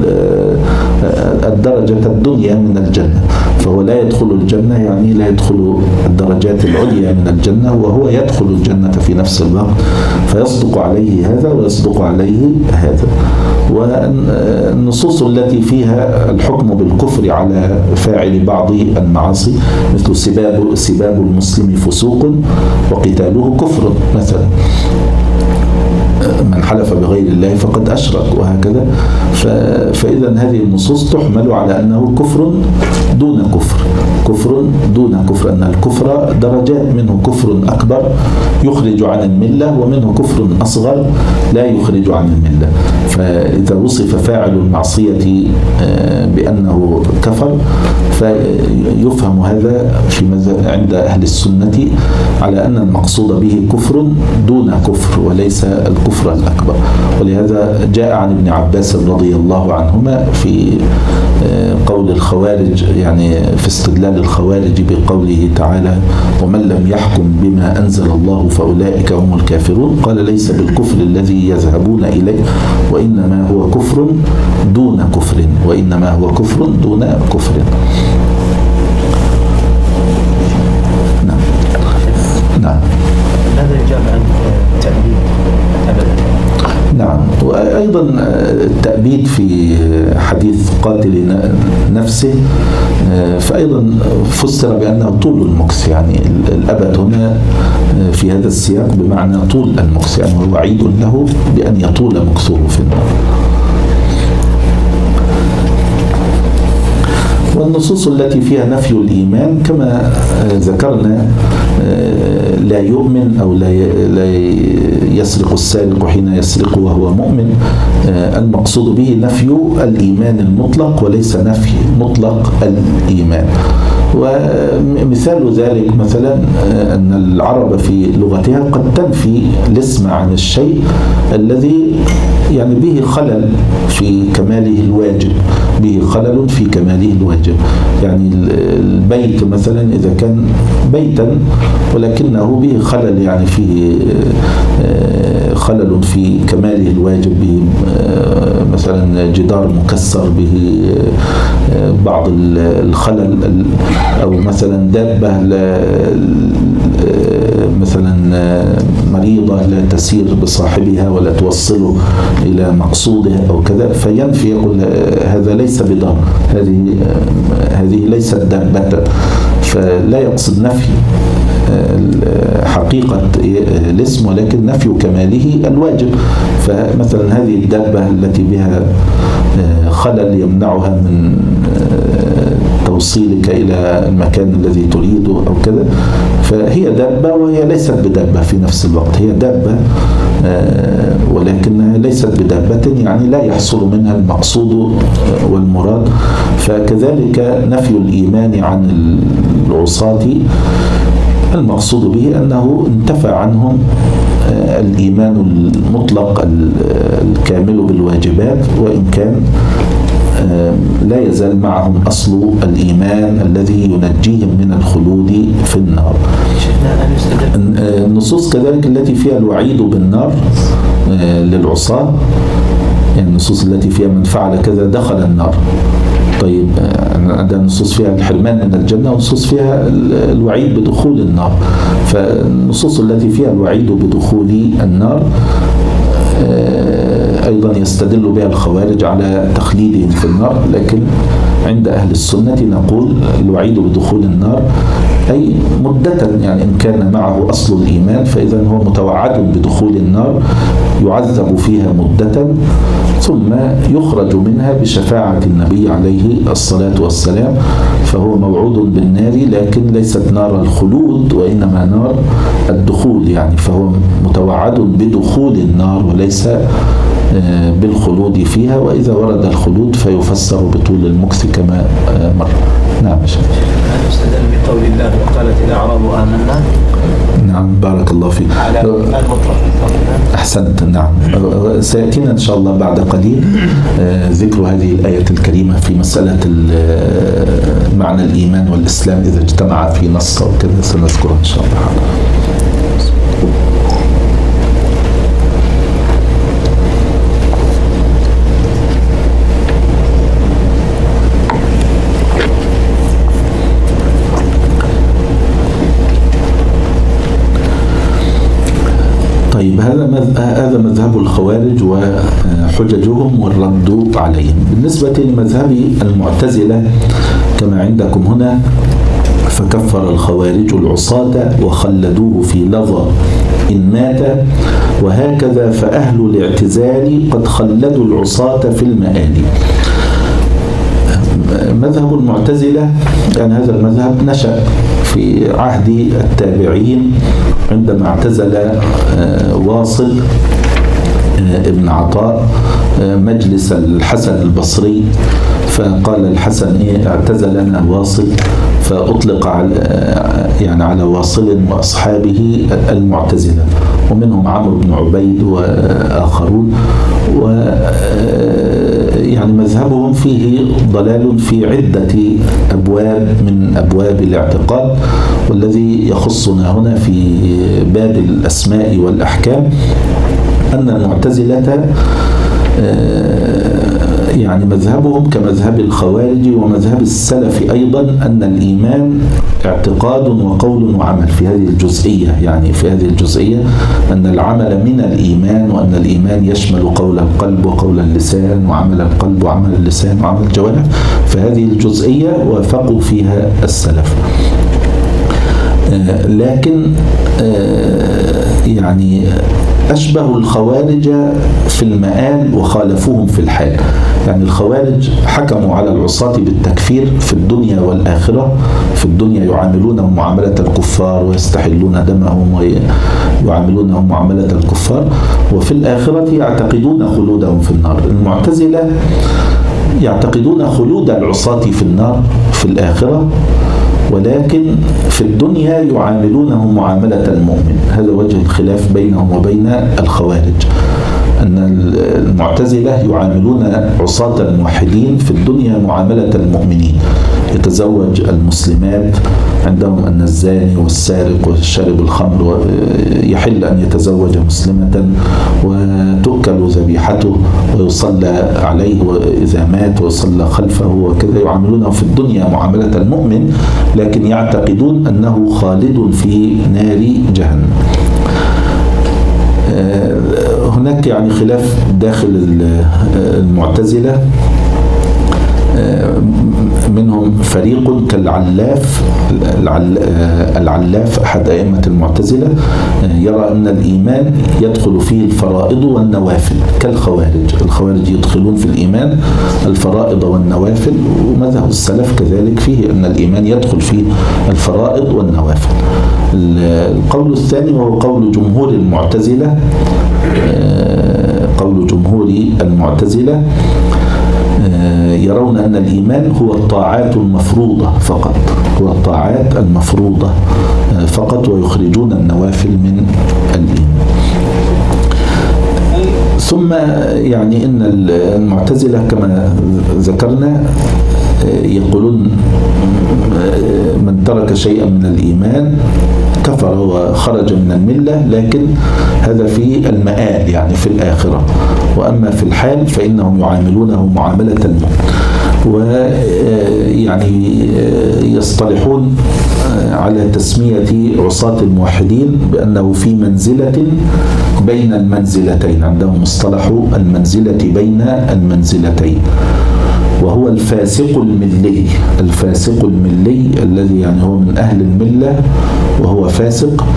S2: الدرجة الدنيا من الجنة، فهو لا يدخل الجنة يعني لا يدخل الدرجات العليا من الجنة، وهو يدخل الجنة في نفس الوقت، فيصدق عليه هذا ويصدق عليه هذا. والنصوص التي فيها الحكم بالكفر على فاعل بعض المعاصي مثل سباب سباب المسلم فسوق وقتاله كفر مثلا، من حلف بغير الله فقد أشرك وهكذا. فإذا هذه النصوص تحمل على أنه كفر دون كفر، كفر دون كفر، أن الكفر درجات، منه كفر أكبر يخرج عن الملة ومنه كفر أصغر لا يخرج عن الملة. فإذا وصف فاعل المعصية بأنه كفر فيفهم هذا في عند أهل السنة على أن المقصود به كفر دون كفر وليس الكفر الأكبر. ولهذا جاء عن ابن عباس رضي الله عنهما في قول الخوارج، يعني في استدلال الخوارج بقوله تعالى ومن لم يحكم بما أنزل الله فأولئك هم الكافرون، قال ليس بالكفر الذي يذهبون إليه وإنما هو كفر دون كفر، وإنما هو كفر دون كفر. نعم نعم.
S3: هذا يجاب عن التأبيد أبدا.
S2: نعم. وأيضا التأبيد في حديث قاتل نفسه فأيضا فسر بأنه طول المكث، يعني الأبد هنا في هذا السياق بمعنى طول المكث، يعني هو وعيد له بأن يطول مكثه في النار. والنصوص التي فيها نفي الإيمان كما ذكرنا، لا يؤمن أو لا يسرق السارق حين يسرق وهو مؤمن، المقصود به نفي الإيمان المطلق وليس نفي مطلق الإيمان. ومثال ذلك مثلا أن العرب في لغتها قد تنفي الاسم عن الشيء الذي يعني به خلل في كماله الواجب، به خلل في كماله الواجب. يعني البيت مثلا إذا كان بيتا ولكنه به خلل، يعني فيه خلل في كماله الواجب، به مثلا جدار مكسر، به بعض الخلل، أو مثلا دابة مثلا مريضة لا تسير بصاحبها ولا توصله إلى مقصوده أو كذا، فينفي يقول هذا ليس بدار، هذه هذه ليست دابة، فلا يقصد نفي حقيقة الاسم ولكن نفي كماله الواجب. فمثلا هذه الدابة التي بها خلل يمنعها من توصيلك إلى المكان الذي تريده أو كذا، فهي دابة وهي ليست بدابة في نفس الوقت، هي دابة ولكنها ليست بدابة، يعني لا يحصل منها المقصود والمراد. فكذلك نفي الإيمان عن العصاة المقصود به أنه انتفى عنهم الإيمان المطلق الكامل بالواجبات، وإن كان لا يزال معهم أصل الإيمان الذي ينجيهم من الخلود في النار. النصوص كذلك التي فيها الوعيد بالنار للعصاة، يعني النصوص التي فيها من فعل كذا دخل النار. طيب عندنا نصوص فيها الحرمان من الجنة ونصوص فيها الوعيد بدخول النار. فالنصوص التي فيها الوعيد بدخول النار أيضا يستدل بها الخوارج على تخليدهم في النار، لكن عند أهل السنة نقول الوعيد بدخول النار أي مدة، يعني إن كان معه أصل الإيمان فإذا هو متوعد بدخول النار يعذب فيها مدة ثم يخرج منها بشفاعة النبي عليه الصلاة والسلام، فهو موعود بالنار لكن ليست نار الخلود وإنما نار الدخول، يعني فهو متوعد بدخول النار وليس بالخلود فيها. وإذا ورد الخلود فيفسر بطول المكث كما مر. نعم يا شيخ.
S3: هل يستدل بقول الله وقالت الأعراب آمنا؟
S2: نعم بارك الله فيك.
S3: على المطلق.
S2: أحسنت. نعم سيأتينا إن شاء الله بعد قليل ذكر هذه الآية الكريمة في مسألة معنى الإيمان والإسلام إذا اجتمع في نص أو كذا سنذكرها إن شاء الله. طيب هذا هذا مذهب الخوارج وحججهم والرد عليهم. بالنسبة لمذهب المعتزلة كما عندكم هنا، فكفر الخوارج العصاة وخلدوه في لظى إن مات، وهكذا فأهل الاعتزال قد خلدوا العصاة في المآل. مذهب المعتزلة يعني هذا المذهب نشأ في عهد التابعين عندما اعتزل واصل ابن عطاء مجلس الحسن البصري، فقال الحسن إيه اعتزلنا واصل، فأطلق على يعني على واصل وأصحابه المعتزلة، ومنهم عمرو بن عبيد وآخرون. و يعني مذهبهم فيه ضلال في عدة أبواب من أبواب الاعتقاد، والذي يخصنا هنا في باب الأسماء والأحكام أن المعتزلة يعني مذهبهم كمذهب الخوارج ومذهب السلف أيضا أن الإيمان اعتقاد وقول وعمل في هذه الجزئية، يعني في هذه الجزئية أن العمل من الإيمان، وأن الإيمان يشمل قول القلب وقول اللسان وعمل القلب وعمل اللسان وعمل الجوارح، فهذه الجزئية وافقوا فيها السلف. لكن يعني أشبه الخوارج في المآل وخالفوهم في الحال. يعني الخوارج حكموا على العصاة بالتكفير في الدنيا والآخرة. في الدنيا يعاملونهم معاملة الكفار ويستحلون دمهم ويعاملونهم معاملة الكفار، وفي الآخرة يعتقدون خلودهم في النار. المعتزلة يعتقدون خلود العصاة في النار في الآخرة، ولكن في الدنيا يعاملونه معاملة المؤمن. هذا وجه الخلاف بينهم وبين الخوارج، أن المعتزلة يعاملون عصاة الموحدين في الدنيا معاملة المؤمنين، يتزوج المسلمات، عندهم أن الزاني والسارق والشارب الخمر يحل أن يتزوج مسلمة وتؤكل ذبيحته ويصلى عليه إذا مات ويصلى خلفه وكذا. يعاملونه في الدنيا معاملة المؤمن، لكن يعتقدون أنه خالد في نار جهنم. هناك يعني خلاف داخل المعتزلة، منهم فريق كالعلاف العلاف أحد أئمة المعتزلة يرى أن الإيمان يدخل فيه الفرائض والنوافل كالخوارج. الخوارج يدخلون في الإيمان الفرائض والنوافل، ومذهب السلف كذلك فيه أن الإيمان يدخل فيه الفرائض والنوافل. القول الثاني وهو قول جمهور المعتزلة، قول جمهور المعتزلة يرون أن الإيمان هو الطاعات المفروضة فقط، هو الطاعات المفروضة فقط، ويخرجون النوافل من الإيمان. ثم يعني إن المعتزلة كما ذكرنا يقولون من ترك شيئا من الإيمان كفر وخرج من الملة، لكن هذا في المآل يعني في الآخرة، وأما في الحال فإنهم يعاملونه معاملة المؤمن. ويعني يصطلحون على تسمية عصاة الموحدين بأنه في منزلة بين المنزلتين، عندهم مصطلح المنزلة بين المنزلتين. وهو الفاسق الملي. الفاسق الملي الذي يعني هو من أهل الملة وهو فاسق.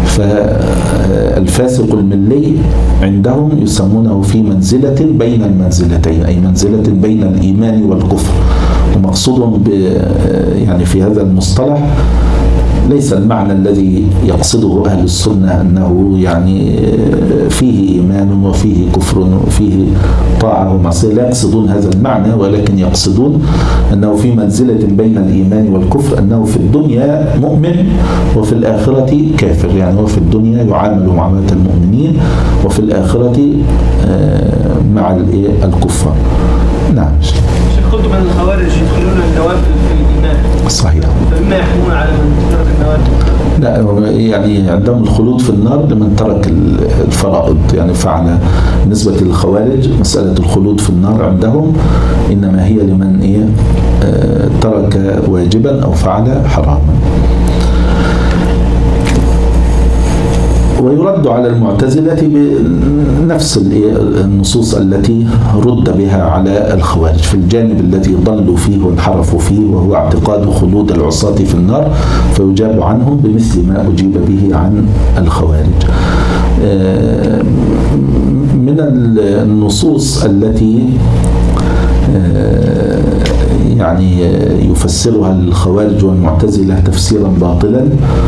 S2: فالفاسق الملي عندهم يسمونه في منزلة بين المنزلتين، أي منزلة بين الإيمان والكفر. ومقصودهم يعني في هذا المصطلح ليس المعنى الذي يقصده أهل السنة أنه يعني فيه إيمان وفيه كفر وفيه طاعة ومعصية، لا يقصدون هذا المعنى، ولكن يقصدون أنه في منزلة بين الإيمان والكفر، أنه في الدنيا مؤمن وفي الآخرة كافر. يعني هو في الدنيا يعامل معاملة المؤمنين وفي الآخرة مع الكفار. نعم.
S3: قلت من الخوارج يدخلون النوافل في الإيمان.
S2: صحيح.
S3: فإما يحكمون على من ترك النوافل؟
S2: لا، يعني عندهم الخلود في النار لمن ترك الفرائض. يعني فعل بالنسبة للخوارج مسألة الخلود في النار عندهم إنما هي لمن إيه ترك واجبا أو فعل حراما. ويرد على المعتزلة بنفس النصوص التي رد بها على الخوارج في الجانب الذي ضلوا فيه وانحرفوا فيه، وهو اعتقاد خلود العصاة في النار، فيجاب عنهم بمثل ما أجيب به عن الخوارج. من النصوص التي يعني يفسرها الخوارج والمعتزلة تفسيرا باطلا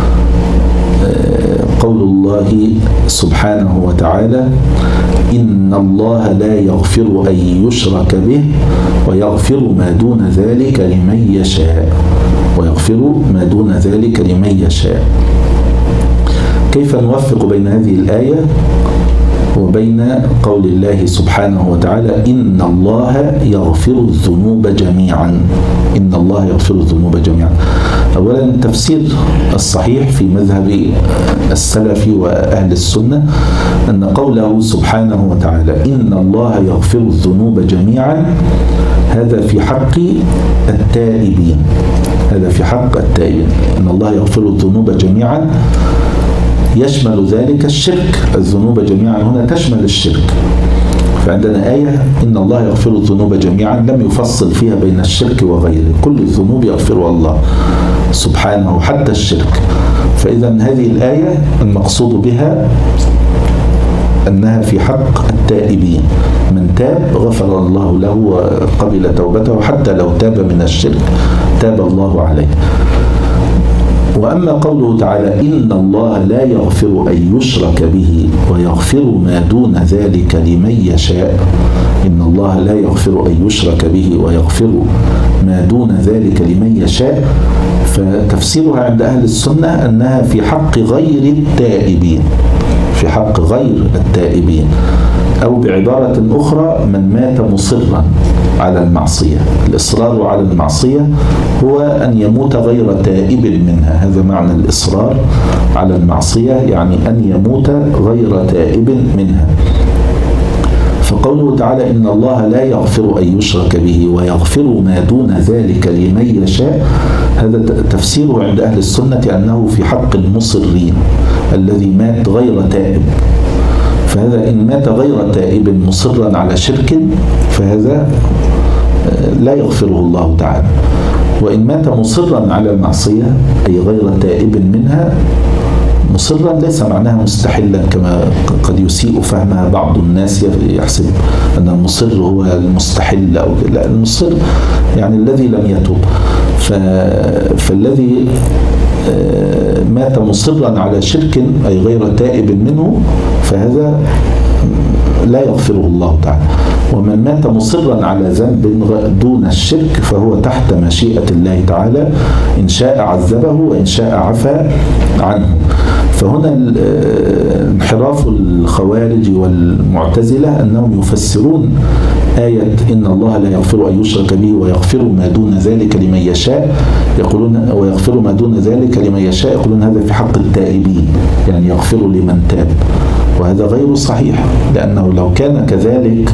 S2: قول الله سبحانه وتعالى: إن الله لا يغفر أن يشرك به ويغفر ما دون ذلك لمن يشاء ويغفر ما دون ذلك لمن يشاء. كيف نوفق بين هذه الآية وبين قول الله سبحانه وتعالى: إن الله يغفر الذنوب جميعا؟ إن الله يغفر الذنوب جميعا. أولا التفسير الصحيح في مذهب السلف وأهل السنة أن قوله سبحانه وتعالى إن الله يغفر الذنوب جميعا هذا في حق التائبين. هذا في حق التائبين. إن الله يغفر الذنوب جميعا يشمل ذلك الشرك. الذنوب جميعا هنا تشمل الشرك. فعندنا آية إن الله يغفر الذنوب جميعا لم يفصل فيها بين الشرك وغيره، كل الذنوب يغفرها الله سبحانه حتى الشرك. فإذا هذه الآية المقصود بها أنها في حق التائبين، من تاب غفر الله له وقبل توبته، حتى لو تاب من الشرك تاب الله عليه. وأما قوله تعالى إن الله لا يغفر أن يشرك به ويغفر ما دون ذلك لمن يشاء، إن الله لا يغفر أن يشرك به ويغفر ما دون ذلك لمن يشاء، فتفسيرها عند أهل السنة أنها في حق غير التائبين، في حق غير التائبين، أو بعبارة أخرى من مات مصرا على المعصية. الإصرار على المعصية هو أن يموت غير تائب منها، هذا معنى الإصرار على المعصية، يعني أن يموت غير تائب منها. فقوله تعالى إن الله لا يغفر أن يشرك به ويغفر ما دون ذلك لمن يشاء، هذا تفسيره عند أهل السنة أنه في حق المصرين الذي مات غير تائب. فهذا إن مات غير تائب مصرا على شرك فهذا لا يغفره الله تعالى، وإن مات مصرا على المعصية أي غير تائب منها، مصرا ليس معناها مستحلا كما قد يسيء فهمها بعض الناس، يحسب أن المصر هو المستحل أو لا، المصر يعني الذي لم يتوب. فالذي مات مصرا على شرك أي غير تائب منه فهذا لا يغفره الله تعالى. ومن مات مصرا على ذنب دون الشرك فهو تحت مشيئة الله تعالى، إن شاء عذبه وإن شاء عفى عنه. فهنا انحراف الخوارج والمعتزلة أنهم يفسرون آية إن الله لا يغفر أن يشرك به ويغفر ما دون ذلك لمن يشاء، يقولون ويغفر ما دون ذلك لمن يشاء، يقولون هذا في حق التائبين، يعني يغفر لمن تاب، وهذا غير صحيح، لأنه لو كان كذلك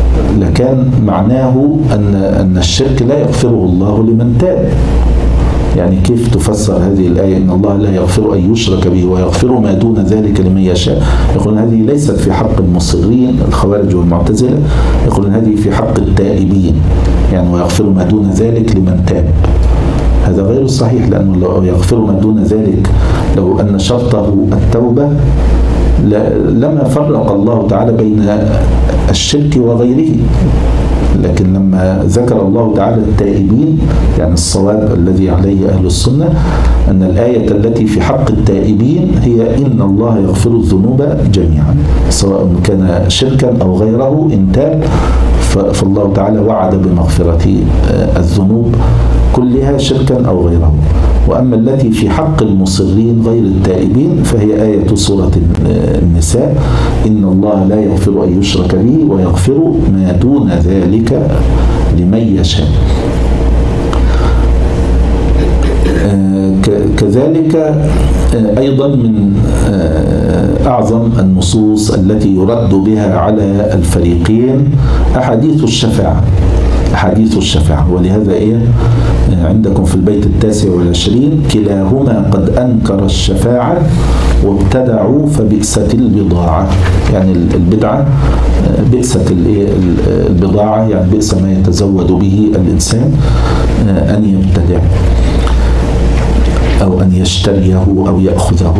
S2: لكان معناه أن أن الشرك لا يغفره الله لمن تاب، يعني كيف تفسر هذه الآية إن الله لا يغفر أن يشرك به ويغفر ما دون ذلك لمن يشاء؟ يقولون هذه ليست في حق المصرين الخوارج والمعتزلة، يقولون هذه في حق التائبين، يعني ويغفر ما دون ذلك لمن تاب. هذا غير صحيح، لأنه لو يغفر ما دون ذلك لو أن شرطه التوبة لما فرق الله تعالى بين الشرك وغيره. لكن لما ذكر الله تعالى التائبين، يعني الصواب الذي عليه أهل السنة أن الآية التي في حق التائبين هي إن الله يغفر الذنوب جميعا سواء كان شركا أو غيره، إن تاب فالله تعالى وعد بمغفرة الذنوب كلها شركا أو غيره. وأما التي في حق المصرين غير التائبين فهي آية سورة النساء إن الله لا يغفر أن يشرك به ويغفر ما دون ذلك لمن يشاء. كذلك أيضا من أعظم النصوص التي يرد بها على الفريقين أحاديث الشفاعة. أحاديث الشفاعة، ولهذا إيه عندكم في البيت التاسع والعشرين كلاهما قد أنكر الشفاعة وابتدعوا فبئست البضاعة، يعني البدعة بئست البضاعة، يعني بئس ما يتزود به الإنسان أن يبتدع أو أن يشتريه أو يأخذه.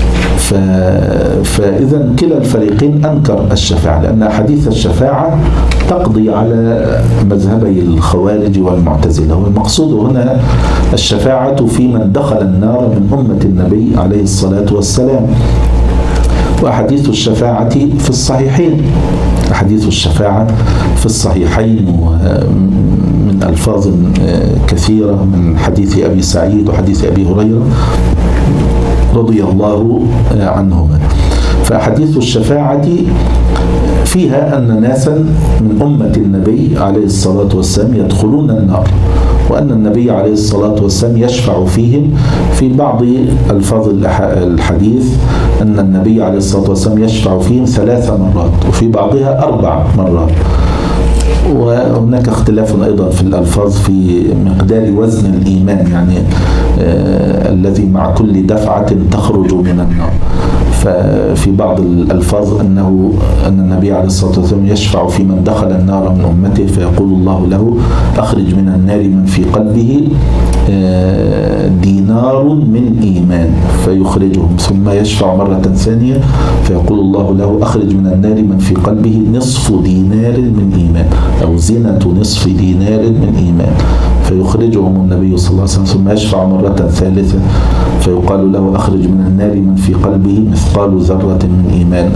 S2: فإذا كلا الفريقين أنكر الشفاعة، لأن حديث الشفاعة تقضي على مذهبي الخوارج والمعتزلة، والمقصود هنا الشفاعة في من دخل النار من أمة النبي عليه الصلاة والسلام. وأحاديث الشفاعة في الصحيحين، أحاديث الشفاعة في الصحيحين من ألفاظ كثيرة، من حديث أبي سعيد وحديث أبي هريرة رضي الله عنهما. فأحاديث الشفاعة فيها أن ناسا من أمة النبي عليه الصلاة والسلام يدخلون النار، وأن النبي عليه الصلاة والسلام يشفع فيهم. في بعض ألفاظ الحديث أن النبي عليه الصلاة والسلام يشفع فيهم ثلاث مرات، وفي بعضها أربع مرات. وهناك اختلاف أيضا في الألفاظ في مقدار وزن الإيمان، يعني آه الذي مع كل دفعة تخرج من النار. ففي بعض الألفاظ أنه أن النبي عليه الصلاة والسلام يشفع في من دخل النار من أمته فيقول الله له أخرج من النار من في قلبه آه دينار من إيمان فيخرجهم، ثم يشفع مرة ثانية فيقول الله له أخرج من النار من في قلبه نصف دينار من إيمان أو زنة نصف دينار من إيمان فيخرجهم النبي صلى الله عليه وسلم، ثم يشفع مرة ثالثة فيقال له أخرج من النار من في قلبه مثقال ذرة من إيمان.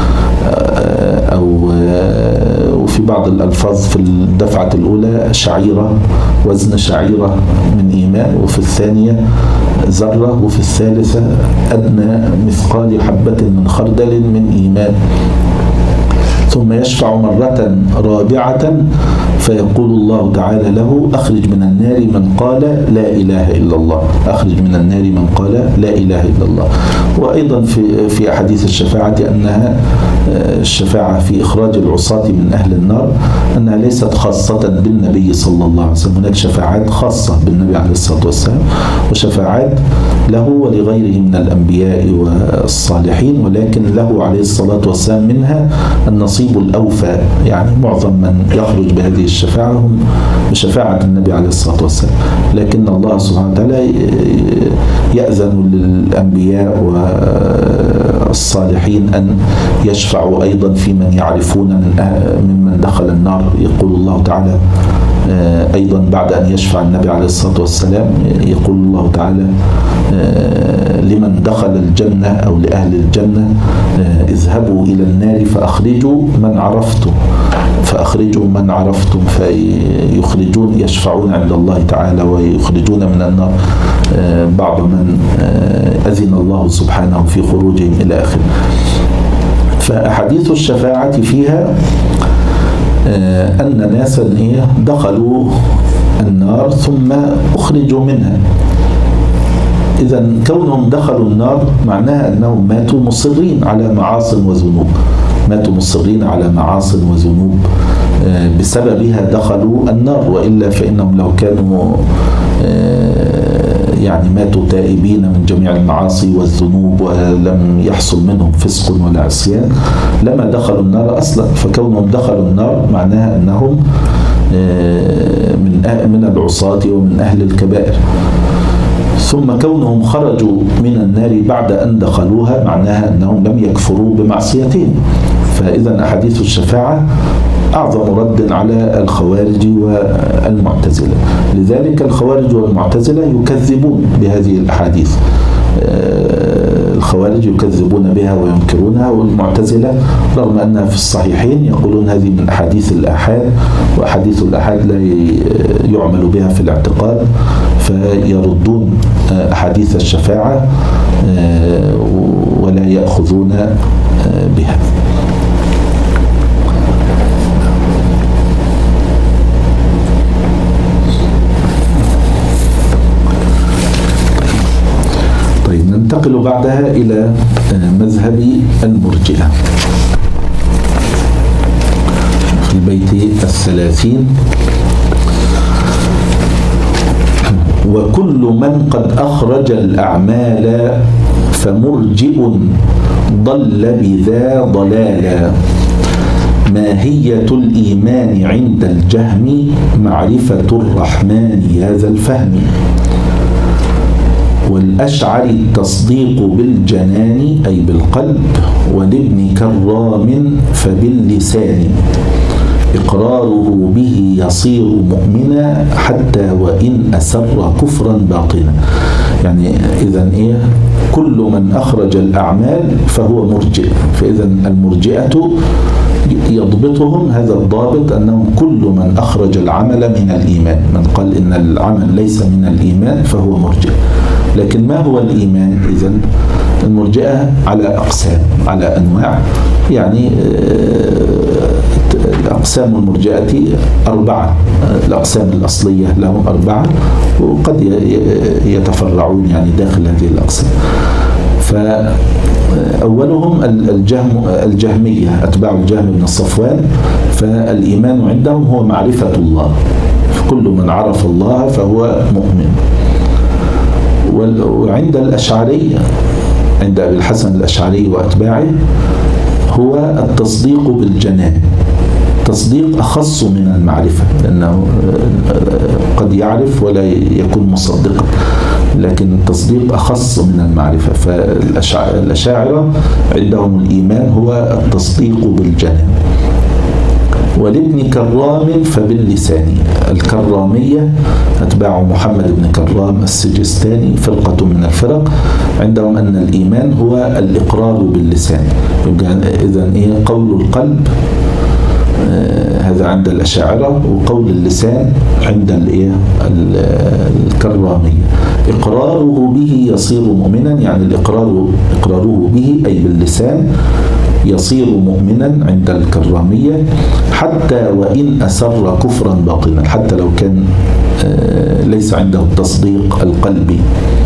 S2: أو وفي بعض الألفاظ في الدفعة الأولى شعيرة، وزن شعيرة من إيمان، وفي الثانية ذرة، وفي الثالثة أدنى مثقال حبة من خردل من إيمان. ثم يشفع مرة رابعة فيقول الله تعالى له أخرج من النار من قال لا إله إلا الله، أخرج من النار من قال لا إله إلا الله. وأيضا في في أحاديث الشفاعة أنها الشفاعة في إخراج العصاة من أهل النار أنها ليست خاصة بالنبي صلى الله عليه وسلم، هناك شفاعات خاصة بالنبي عليه الصلاة والسلام وشفاعات له ولغيره من الأنبياء والصالحين، ولكن له عليه الصلاة والسلام منها النصيب الأوفى. يعني معظم من يخرج بهذه الشفاعة هم بشفاعة النبي عليه الصلاة والسلام، لكن الله سبحانه وتعالى يأذن للأنبياء والصالحين أن يشفعوا أيضا في من يعرفون من من دخل النار. يقول الله تعالى أيضا بعد أن يشفع النبي عليه الصلاة والسلام يقول الله تعالى لمن دخل الجنة أو لأهل الجنة اذهبوا إلى النار فأخرجوا من عرفتم فأخرجوا من عرفتم فيخرجون يشفعون عند الله تعالى ويخرجون من النار بعض من أذن الله سبحانه في خروجهم إلى آخره. فأحاديث الشفاعة فيها أن ناسا دخلوا النار ثم أخرجوا منها. إذا كونهم دخلوا النار معناها أنهم ماتوا مصرين على معاصي وذنوب، ماتوا مصرين على معاصي وذنوب بسببها دخلوا النار، وإلا فإنهم لو كانوا يعني ماتوا تائبين من جميع المعاصي والذنوب ولم يحصل منهم فسق ولا عصيان لما دخلوا النار أصلا. فكونهم دخلوا النار معناها أنهم من من العصاة ومن أهل الكبائر. ثم كونهم خرجوا من النار بعد أن دخلوها معناها أنهم لم يكفروا بمعصيتهم. فإذا أحاديث الشفاعة أعظم رد على الخوارج والمعتزلة. لذلك الخوارج والمعتزلة يكذبون بهذه الأحاديث. الخوارج يكذبون بها وينكرونها، والمعتزلة رغم أنها في الصحيحين يقولون هذه من أحاديث الآحاد، وأحاديث الآحاد لا يعمل بها في الاعتقاد، فيردون أحاديث الشفاعة ولا يأخذون بها. ننتقل بعدها إلى مذهب المرجئة في البيت الثلاثين. وكل من قد أخرج الأعمال فمرجئ ضل بذا ضلالا. ماهية الإيمان عند الجهم معرفة الرحمن هذا الفهم. والأشعري التصديق بالجنان أي بالقلب. ولابن كرام فباللسان. إقراره به يصير مؤمنا حتى وإن أسر كفرا باطنا. يعني إذن إيه؟ كل من أخرج الأعمال فهو مرجئ. فإذا المرجئة يضبطهم هذا الضابط أنهم كل من أخرج العمل من الإيمان. من قال إن العمل ليس من الإيمان فهو مرجئ. لكن ما هو الإيمان؟ إذن المرجئة على أقسام، على أنواع. يعني الأقسام المرجئة أربعة. الأقسام الأصلية لهم أربعة، وقد يتفرعون يعني داخل هذه الأقسام. فأولهم الجهم الجهمية، أتباع الجهم بن الصفوان. فالإيمان عندهم هو معرفة الله، كل من عرف الله فهو مؤمن. وعند الأشعري، عند أبي الحسن الأشعري وأتباعه، هو التصديق بالجنان. تصديق أخص من المعرفة، لأنه قد يعرف ولا يكون مصدقا، لكن التصديق أخص من المعرفة. فالأشاعرة عندهم الإيمان هو التصديق بالجنان. ولابن كرام فباللسان. الكرامية أتباع محمد بن كرام السجستاني، فرقة من الفرق، عندهم أن الإيمان هو الإقرار باللسان. يبقى إذن إيه؟ قول القلب آه هذا عند الأشاعرة، وقول اللسان عند الإيه؟ الكرامية. إقراره به يصير مؤمنا، يعني الإقرار إقراره به أي باللسان يصير مؤمنا عند الكرامية حتى وإن أسر كفرا باطنا، حتى لو كان ليس عنده التصديق القلبي.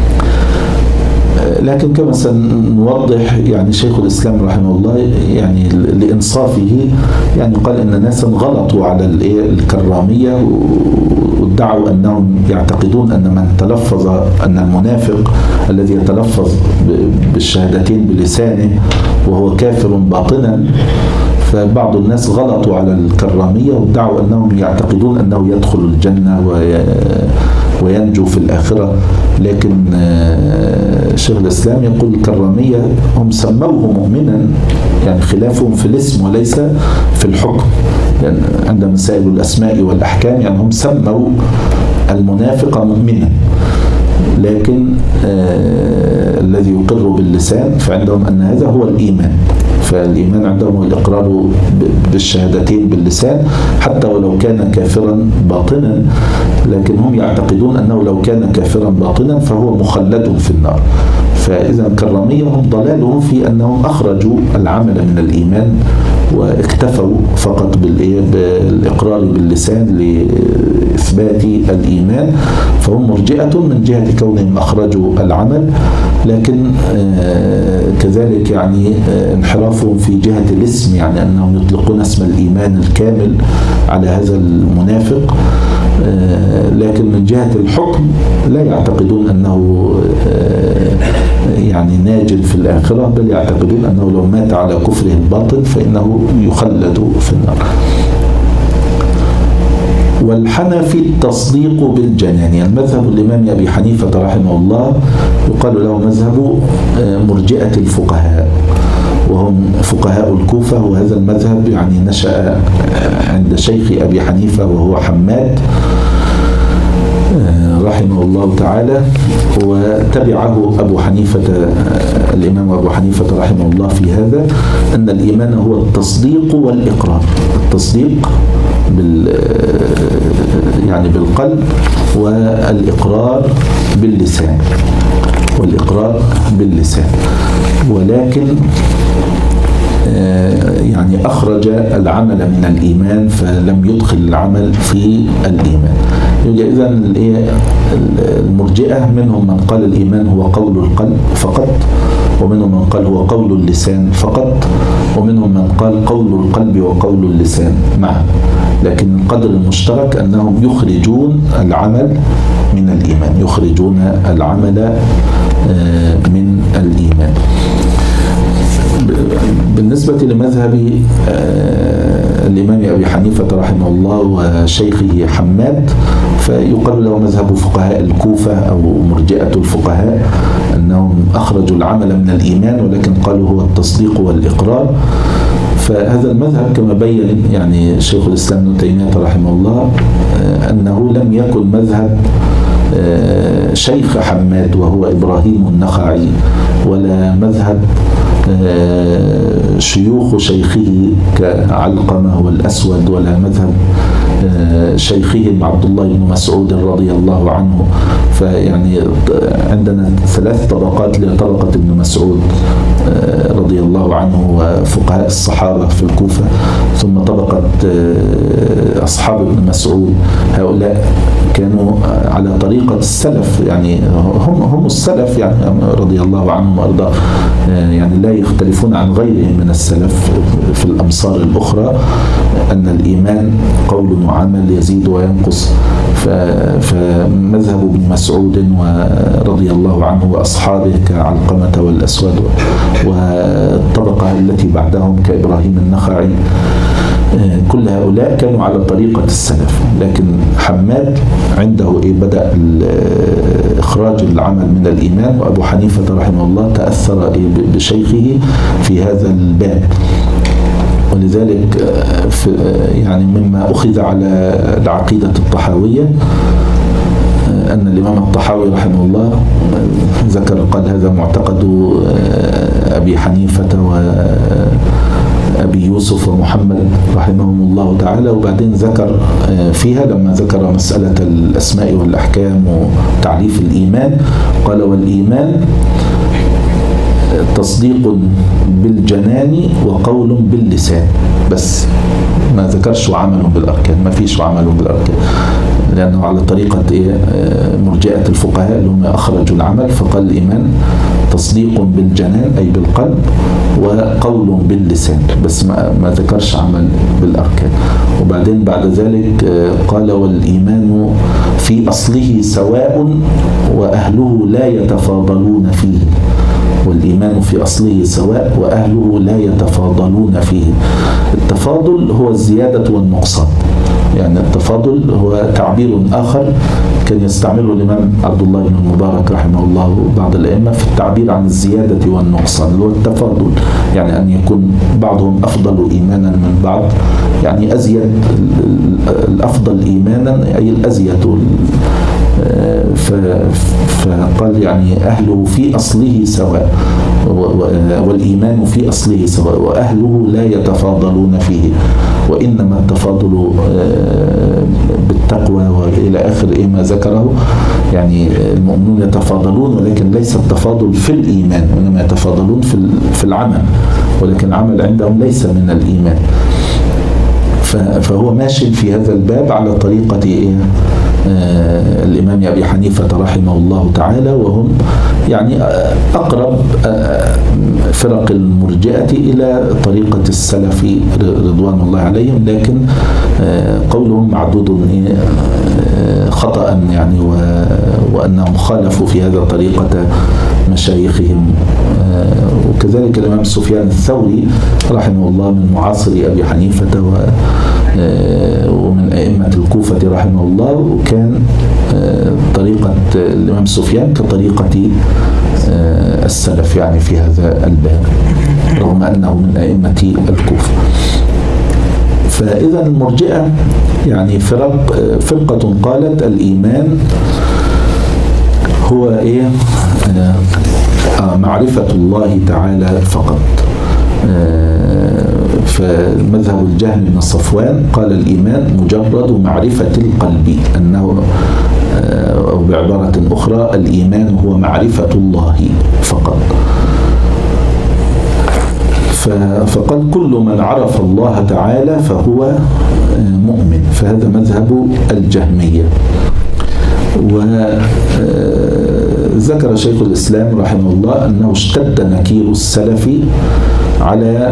S2: لكن كما سنوضح يعني شيخ الإسلام رحمه الله يعني لإنصافه يعني قال إن ناسا غلطوا على الكرامية وادعوا أنهم يعتقدون أن من تلفظ، أن المنافق الذي يتلفظ بالشهادتين بلسانه وهو كافر باطنا. فبعض الناس غلطوا على الكرامية وادعوا أنهم يعتقدون أنه يدخل الجنة وينجو في الآخرة. لكن شيخ الإسلام يقول الكرامية هم سموه مؤمنا، يعني خلافهم في الاسم وليس في الحكم. يعني عند مسائل الأسماء والأحكام يعني هم سموا المنافق مؤمنا، لكن آه الذي يقر باللسان فعندهم أن هذا هو الإيمان. فالإيمان عندهم هو الإقرار بالشهادتين باللسان حتى ولو كان كافرا باطنا، لكن هم يعتقدون أنه لو كان كافرا باطنا فهو مخلد في النار. فإذا كرامية هم ضلالهم في أنهم أخرجوا العمل من الإيمان واكتفوا فقط بالإقرار باللسان لإثبات الإيمان، فهم مرجئة من جهة كونهم أخرجوا العمل، لكن كذلك يعني انحرافهم في جهة الاسم، يعني أنهم يطلقون اسم الإيمان الكامل على هذا المنافق، لكن من جهة الحكم لا يعتقدون أنه يعني ناج في الآخرة، بل يعتقدون أنه لو مات على كفره الباطن فإنه يخلد في النار. والحنفي التصديق بالجنان، يعني مذهب الإمام أبي حنيفة رحمه الله يقال له مذهب مرجئة الفقهاء، وهم فقهاء الكوفة، وهذا المذهب يعني نشأ عند شيخ أبي حنيفة وهو حماد رحمه الله تعالى، وتبعه أبو حنيفة الإمام أبو حنيفة رحمه الله في هذا، أن الإيمان هو التصديق والإقرار، التصديق بال يعني بالقلب، والإقرار باللسان، والإقرار باللسان، ولكن يعني أخرج العمل من الإيمان فلم يدخل العمل في الإيمان. إذن المرجئة منهم من قال الإيمان هو قول القلب فقط، ومنهم من قال هو قول اللسان فقط، ومنهم من قال قول القلب وقول اللسان معا، لكن القدر المشترك أنهم يخرجون العمل من الإيمان، يخرجون العمل من الإيمان. بالنسبة لمذهب الإمام أبي حنيفة رحمه الله وشيخه حماد، فيقال له مذهب فقهاء الكوفة أو مرجئة الفقهاء، أنهم أخرجوا العمل من الإيمان ولكن قالوا هو التصديق والإقرار. فهذا المذهب كما بين يعني شيخ الإسلام ابن تيمية رحمه الله أنه لم يكن مذهب شيخ حماد وهو إبراهيم النخعي، ولا مذهب شيوخ شيخه كعلقمة والأسود، ولا مذهب شيخهم عبد الله بن مسعود رضي الله عنه. فيعني عندنا ثلاث طبقات لطبقة ابن مسعود رضي الله عنه وفقهاء الصحابة في الكوفة، ثم طبقة أصحاب ابن مسعود، هؤلاء كانوا على طريقة السلف، يعني هم هم السلف يعني رضي الله عنهم وأرضاه، يعني لا يختلفون عن غيرهم من السلف في الأمصار الأخرى، أن الإيمان قول وعمل يزيد وينقص. فمذهب ابن مسعود ورضي الله عنه وأصحابه كعلقمة والأسود، والطبقة التي بعدهم كإبراهيم النخعي، كل هؤلاء كانوا على طريقة السلف. لكن حماد عنده إيه بدأ إخراج العمل من الإيمان، وأبو حنيفة رحمه الله تأثر إيه بشيخه في هذا الباب. ولذلك في يعني مما أخذ على العقيدة الطحاوية أن الإمام الطحاوي رحمه الله ذكر قال هذا معتقد أبي حنيفة وأبي يوسف ومحمد رحمهم الله تعالى، وبعدين ذكر فيها لما ذكر مسألة الأسماء والأحكام وتعريف الإيمان قال والإيمان تصديق بالجنان وقول باللسان، بس ما ذكرش وعمل بالأركان، ما فيش وعمل بالأركان، لأنه على طريقة مرجئة الفقهاء اللي هم أخرجوا العمل، فقال الإيمان تصديق بالجنان أي بالقلب وقول باللسان، بس ما, ما ذكرش عمل بالأركان. وبعدين بعد ذلك قال والإيمان في أصله سواء وأهله لا يتفاضلون فيه، والإيمان في أصله سواء وأهله لا يتفاضلون فيه. التفاضل هو الزيادة والنقصان، يعني التفاضل هو تعبير آخر كان يستعمله الإمام عبد الله بن المبارك رحمه الله وبعض الأئمة في التعبير عن الزيادة والنقصان، اللي هو التفاضل، يعني أن يكون بعضهم أفضل إيمانا من بعض، يعني أزيد الأفضل إيمانا أي الأزيد. فقال يعني أهله في أصله سواء، والإيمان في أصله سواء وأهله لا يتفاضلون فيه، وإنما التفاضل بالتقوى وإلى آخر إيه ما ذكره. يعني المؤمنون يتفاضلون، ولكن ليس التفاضل في الإيمان، وإنما يتفاضلون في في العمل، ولكن العمل عندهم ليس من الإيمان. فهو ماشي في هذا الباب على طريقة إيه؟ آه الإمام أبي حنيفة رحمه الله تعالى، وهم يعني أقرب آه فرق المرجئة إلى طريقة السلف رضوان الله عليهم، لكن آه قولهم معدود آه خطأ يعني، وأنهم خالفوا في هذا طريقة مشايخهم. آه وكذلك الإمام سفيان الثوري رحمه الله من معاصري أبي حنيفة و ومن أئمة الكوفة رحمه الله، وكان طريقة الإمام سفيان كطريقة السلف يعني في هذا الباب، رغم أنه من أئمة الكوفة. فإذا المرجئة يعني فرق فرقة قالت الإيمان هو إيه؟ معرفة الله تعالى فقط. فمذهب الجهم بن صفوان قال الإيمان مجرد معرفة القلب، أنه أو بعبارة أخرى الإيمان هو معرفة الله فقط. فقال كل من عرف الله تعالى فهو مؤمن، فهذا مذهب الجهمية. وذكر شيخ الإسلام رحمه الله أنه اشتد نكير السلف على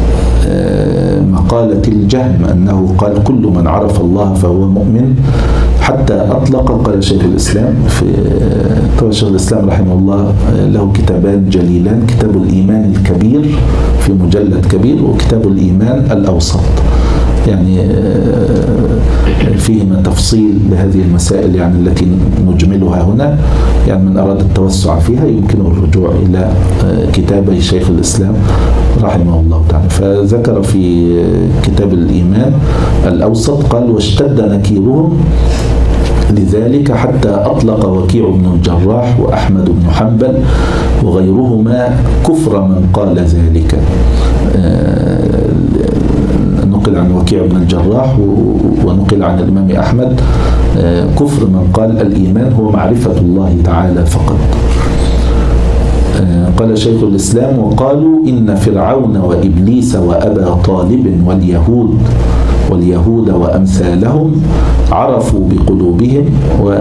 S2: مقالة الجهم، أنه قال كل من عرف الله فهو مؤمن، حتى أطلق. قال شيخ الإسلام في طبعا شيخ الإسلام رحمه الله له كتابان جليلان، كتاب الإيمان الكبير في مجلد كبير، وكتاب الإيمان الأوسط، يعني فيهما تفصيل لهذه المسائل يعني التي نجملها هنا. يعني من أراد التوسع فيها يمكنه الرجوع إلى كتابي شيخ الإسلام رحمه الله تعالى. فذكر في كتاب الإيمان الأوسط قال واشتد نكيرهم لذلك حتى أطلق وكيع بن الجراح وأحمد بن حنبل وغيرهما كفر من قال ذلك. نقل عن وكيع بن الجراح ونقل عن الإمام أحمد كفر من قال الإيمان هو معرفة الله تعالى فقط. قال شيخ الإسلام وقالوا إن فرعون وإبليس وأبا طالب واليهود واليهود وأمثالهم عرفوا بقلوبهم و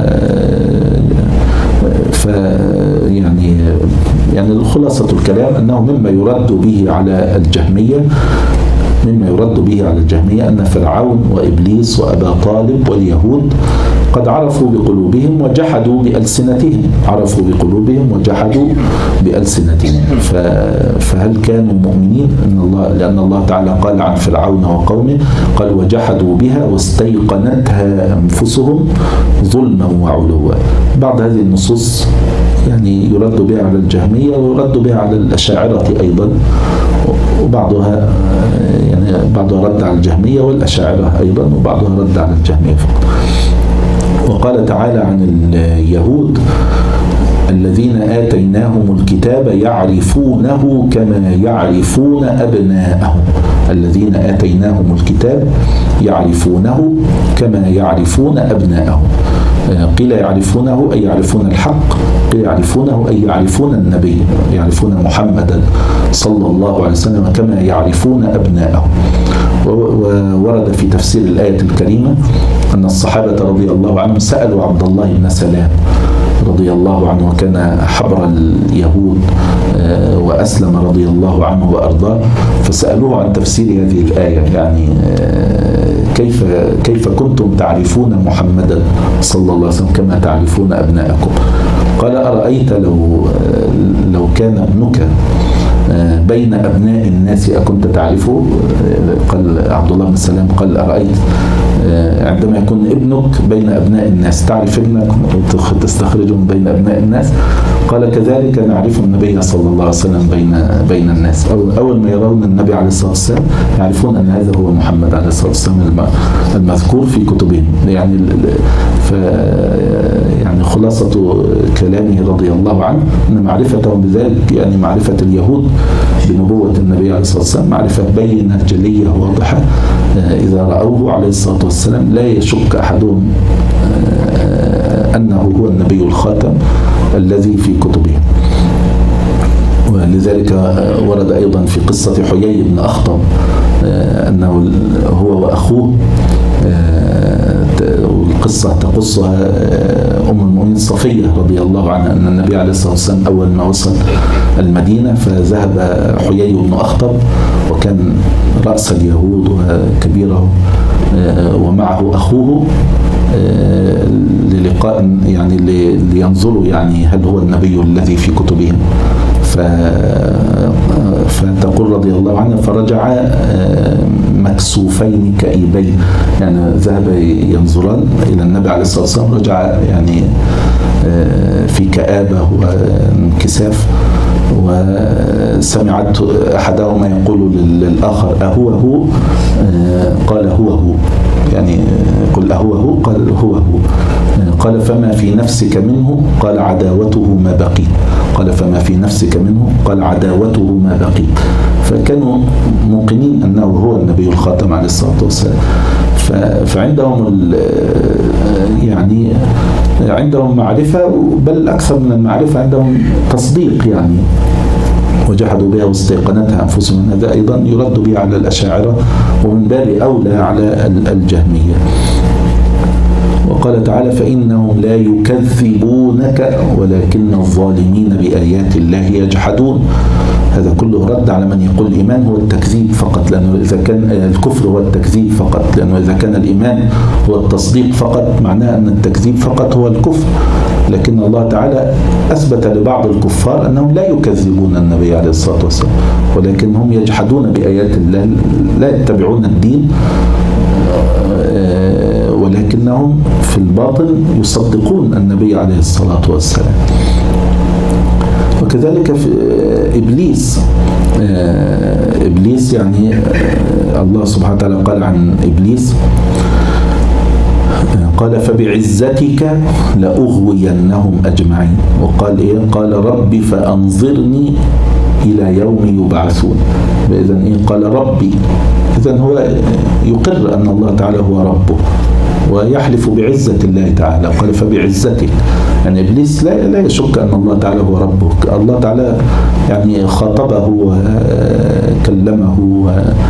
S2: ف يعني يعني خلاصة الكلام أنه مما يرد به على الجهمية مما يرد به على الجهمية أن فرعون وإبليس وأبا طالب واليهود قد عرفوا بقلوبهم وجحدوا بألسنتهم، عرفوا بقلوبهم وجحدوا بألسنتهم. فهل كانوا مؤمنين؟ إن الله لأن الله تعالى قال عن فرعون وقومه قال وجحدوا بها واستيقنتها أنفسهم ظلما وعلوا. بعض هذه النصوص يعني يرد بها على الجهمية ويرد بها على الأشاعرة أيضا، وبعضها يعني بعضها رد على الجهمية والأشاعرة أيضا، وبعضها رد على الجهمية فقط. وقال تعالى عن اليهود الذين آتيناهم الكتاب يعرفونه كما يعرفون أبناءهم. الذين آتيناهم الكتاب يعرفونه كما يعرفون أبناءهم. قيل يعرفونه أي يعرفون الحق، قيل يعرفونه أي يعرفون النبي، يعرفون محمدا صلى الله عليه وسلم كما يعرفون أبناءهم. وورد في تفسير الآية الكريمة أن الصحابة رضي الله عنهم سألوا عبد الله بن سلام رضي الله عنه وكان حبر اليهود وأسلم رضي الله عنه وأرضاه، فسألوه عن تفسير هذه الآية، يعني كيف كيف كنتم تعرفون محمدا صلى الله عليه وسلم كما تعرفون أبناءكم؟ قال أرأيت لو لو كان ابنك بين أبناء الناس أكنت تعرفه؟ قال عبد الله بن سلام قال أرأيت عندما يكون ابنك بين أبناء الناس تعرف ابنك تستخرجه من بين أبناء الناس؟ قال كذلك نعرف النبي صلى الله عليه وسلم بين بين الناس. أول ما يرون النبي عليه الصلاة والسلام يعرفون أن هذا هو محمد عليه الصلاة والسلام المذكور في كتبهم. يعني ف يعني خلاصة كلامه رضي الله عنه أن معرفتهم بذلك يعني معرفة اليهود بنبوة النبي عليه الصلاة والسلام معرفة بينة جلية واضحة، إذا رأوه عليه الصلاة والسلام لا يشك أحدهم أنه هو النبي الخاتم الذي في كتبهم. ولذلك ورد أيضا في قصة حيي بن أخطب أنه هو وأخوه، والقصة تقصها أم المؤمنين صفية رضي الله عنها، أن النبي عليه الصلاة والسلام أول ما وصل المدينة فذهب حيي بن أخطب وكان رأس اليهود وكبيره ومعه أخوه للقاء يعني لينظروا يعني هل هو النبي الذي في كتبهم. فتقول رضي الله عنها فرجع مكسوفين كئيبين، يعني ذهب ينظران إلى النبي عليه الصلاة والسلام، رجع يعني في كآبة وانكساف. وسمعت أحدهما يقول للآخر أهو هو؟ قال هو هو، يعني قل أهو هو؟ قال هو هو. قال فما في نفسك منه؟ قال عداوته ما بقي. قال فما في نفسك منه؟ قال عداوته ما بقي. فكانوا موقنين أنه هو النبي الخاتم عليه الصلاة والسلام. فعندهم يعني عندهم معرفة، بل أكثر من المعرفة عندهم تصديق يعني، وجحدوا بها واستيقنتها أنفسهم. هذا أيضا يرد به على الأشاعرة ومن باب أولى على الجهمية. وقال تعالى فإنهم لا يكذبونك ولكن الظالمين بآيات الله يجحدون. هذا كله رد على من يقول الإيمان هو التكذيب فقط، لأنه إذا كان الكفر هو التكذيب فقط، لأنه إذا كان الإيمان هو التصديق فقط معناه أن التكذيب فقط هو الكفر. لكن الله تعالى أثبت لبعض الكفار أنهم لا يكذبون النبي عليه الصلاة والسلام، ولكن هم يجحدون بآيات الله، لا يتبعون الدين، ولكنهم في الباطن يصدقون النبي عليه الصلاة والسلام. وكذلك في إبليس. إبليس يعني الله سبحانه وتعالى قال عن إبليس قال فبعزتك لأغوينهم أجمعين. وقال إيه؟ قال ربي فأنظرني إلى يوم يبعثون. إذن إيه؟ قال ربي، إذن هو يقر أن الله تعالى هو ربه ويحلف بعزة الله تعالى. قال فبعزتك، يعني إبليس لا لا يشك أن الله تعالى هو ربه. الله تعالى يعني خاطبه وكلمه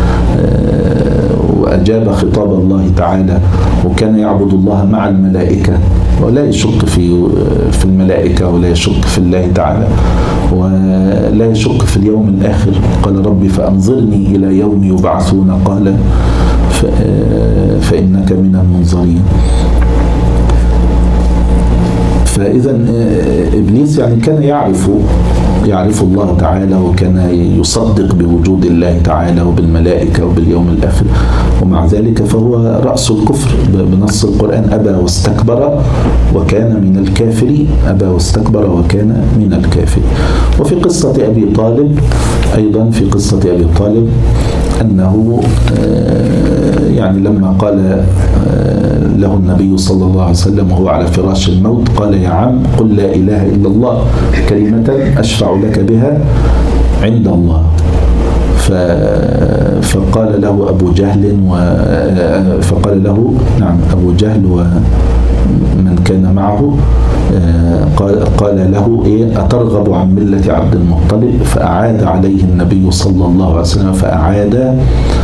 S2: وأجاب خطاب الله تعالى، وكان يعبد الله مع الملائكة ولا يشك في في الملائكة ولا يشك في الله تعالى ولا يشك في اليوم الآخر. قال ربي فأنظرني إلى يوم يبعثون. قال فإنك من المنظرين. فإذا إبليس يعني كان يعرف يعرف الله تعالى، وكان يصدق بوجود الله تعالى وبالملائكة وباليوم الآخر، ومع ذلك فهو رأس الكفر بنص القرآن. أبى واستكبر وكان من الكافرين. أبى واستكبر وكان من الكافرين. وفي قصة أبي طالب أيضا، في قصة أبي طالب أنه يعني لما قال له النبي صلى الله عليه وسلم وهو على فراش الموت قال يا عم قل لا إله إلا الله كلمة أشفع لك بها عند الله. فقال له أبو جهل و فقال له نعم أبو جهل ومن كان معه قال, قال له إيه أترغب عن ملة عبد المطلب؟ فأعاد عليه النبي صلى الله عليه وسلم فأعاد،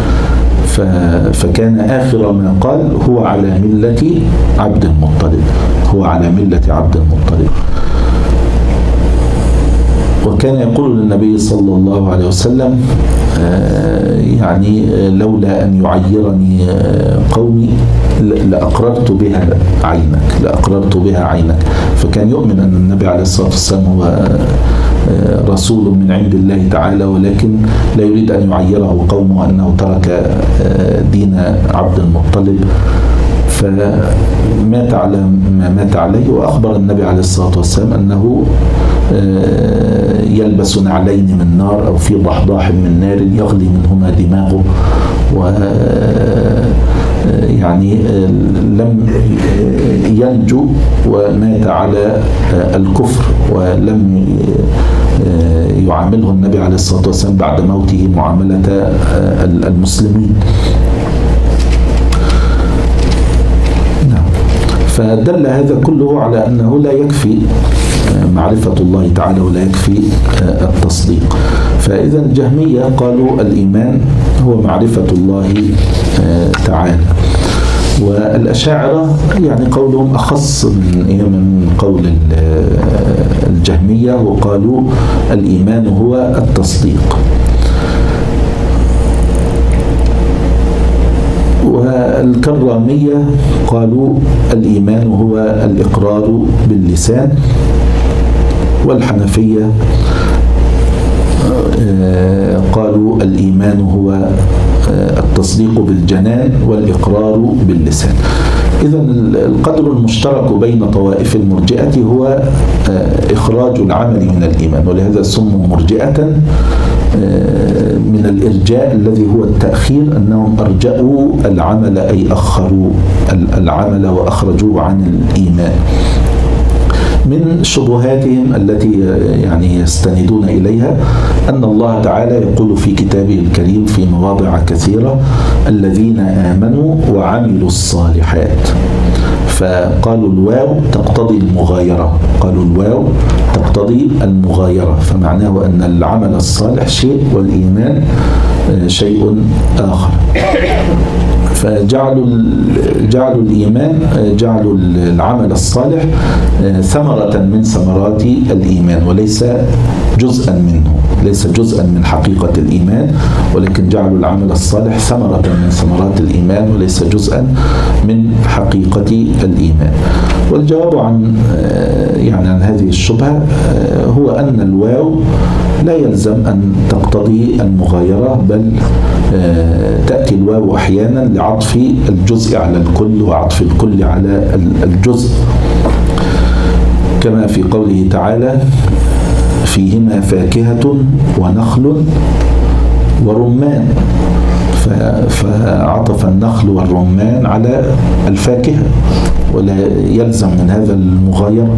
S2: فكان آخر ما قال هو على ملة عبد المطلب، هو على ملة عبد المطلب. وكان يقول للنبي صلى الله عليه وسلم يعني لولا أن يعيرني قومي لأقررت بها عينك لأقررت بها عينك. فكان يؤمن أن النبي عليه الصلاة والسلام هو رسول من عند الله تعالى، ولكن لا يريد أن يعيره قومه أنه ترك دين عبد المطلب، فمات على ما مات عليه. وأخبر النبي عليه الصلاة والسلام أنه يلبس نعلين من نار أو في ضحضاح من نار يغلي منهما دماغه، و يعني لم ينجو ومات على الكفر، ولم يعامله النبي عليه الصلاة والسلام بعد موته معاملة المسلمين. فدل هذا كله على أنه لا يكفي معرفة الله تعالى ولا يكفي التصديق. فإذا الجهمية قالوا الإيمان هو معرفة الله تعالى، والأشاعرة يعني قولهم أخص من من قول الجهمية، وقالوا الإيمان هو التصديق. والكرامية قالوا الإيمان هو الإقرار باللسان. والحنفية قالوا الإيمان هو التصديق بالجنان والإقرار باللسان. إذا القدر المشترك بين طوائف المرجئة هو إخراج العمل من الإيمان، ولهذا سموا مرجئة من الإرجاء الذي هو التأخير، أنهم أرجأوا العمل أي أخروا العمل وأخرجوا عن الإيمان. من شبهاتهم التي يعني يستندون إليها أن الله تعالى يقول في كتابه الكريم في مواضع كثيرة الذين آمنوا وعملوا الصالحات، فقالوا الواو تقتضي المغايرة، قالوا الواو تقتضي المغايرة، فمعناه أن العمل الصالح شيء والإيمان شيء آخر. فجعلوا جعلوا الإيمان جعلوا العمل الصالح ثمرة من ثمرات الإيمان وليس جزءا منه، ليس جزءا من حقيقة الإيمان، ولكن جعلوا العمل الصالح ثمرة من ثمرات الإيمان وليس جزءا من حقيقة الإيمان. والجواب عن يعني عن هذه الشبهة هو أن الواو لا يلزم أن تقتضي المغايرة، بل تأتي الواو أحيانا لعطف الجزء على الكل وعطف الكل على الجزء، كما في قوله تعالى فيهما فاكهة ونخل ورمان، فعطف النخل والرمان على الفاكهة ولا يلزم من هذا المغايرة.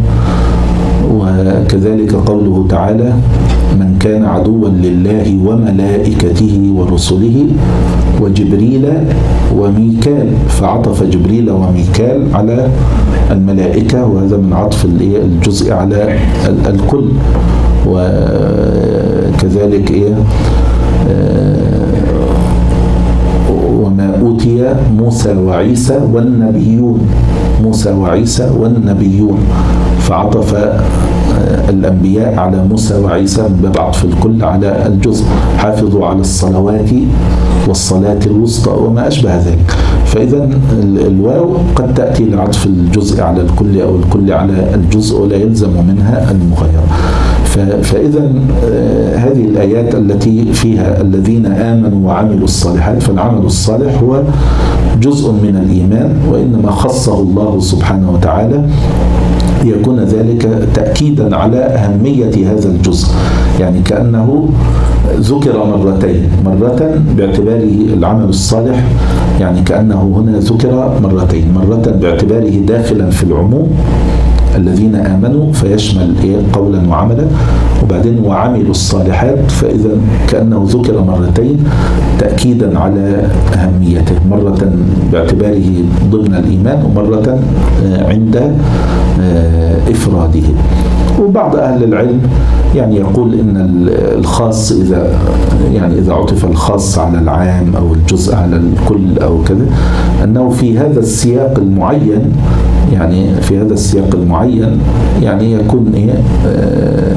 S2: وكذلك قوله تعالى من كان عدوا لله وملائكته ورسله وجبريل وميكال، فعطف جبريل وميكال على الملائكة، وهذا من عطف الجزء على الكل. وكذلك إيه وما أوتي موسى وعيسى والنبيون، موسى وعيسى والنبيون، فعطف الأنبياء على موسى وعيسى من باب عطف الكل على الجزء. حافظوا على الصلوات والصلاة الوسطى وما أشبه ذلك. فإذا الواو قد تأتي لعطف الجزء على الكل أو الكل على الجزء ولا يلزم منها المغايرة. فإذا هذه الآيات التي فيها الذين آمنوا وعملوا الصالحات، فالعمل الصالح هو جزء من الإيمان، وإنما خصه الله سبحانه وتعالى ليكون ذلك تأكيدا على أهمية هذا الجزء، يعني كأنه ذكر مرتين، مرة باعتباره العمل الصالح، يعني كأنه هنا ذكر مرتين، مرة باعتباره داخلا في العموم الذين آمنوا فيشمل قولا وعملا، وبعدين وعملوا الصالحات، فإذا كأنه ذكر مرتين تأكيدا على أهميته، مرة باعتباره ضمن الإيمان ومرة عند إفراده. وبعض أهل العلم يعني يقول إن الخاص إذا يعني إذا عطف الخاص على العام أو الجزء على الكل أو كذا، أنه في هذا السياق المعين، يعني في هذا السياق المعين يعني يكون إيه آه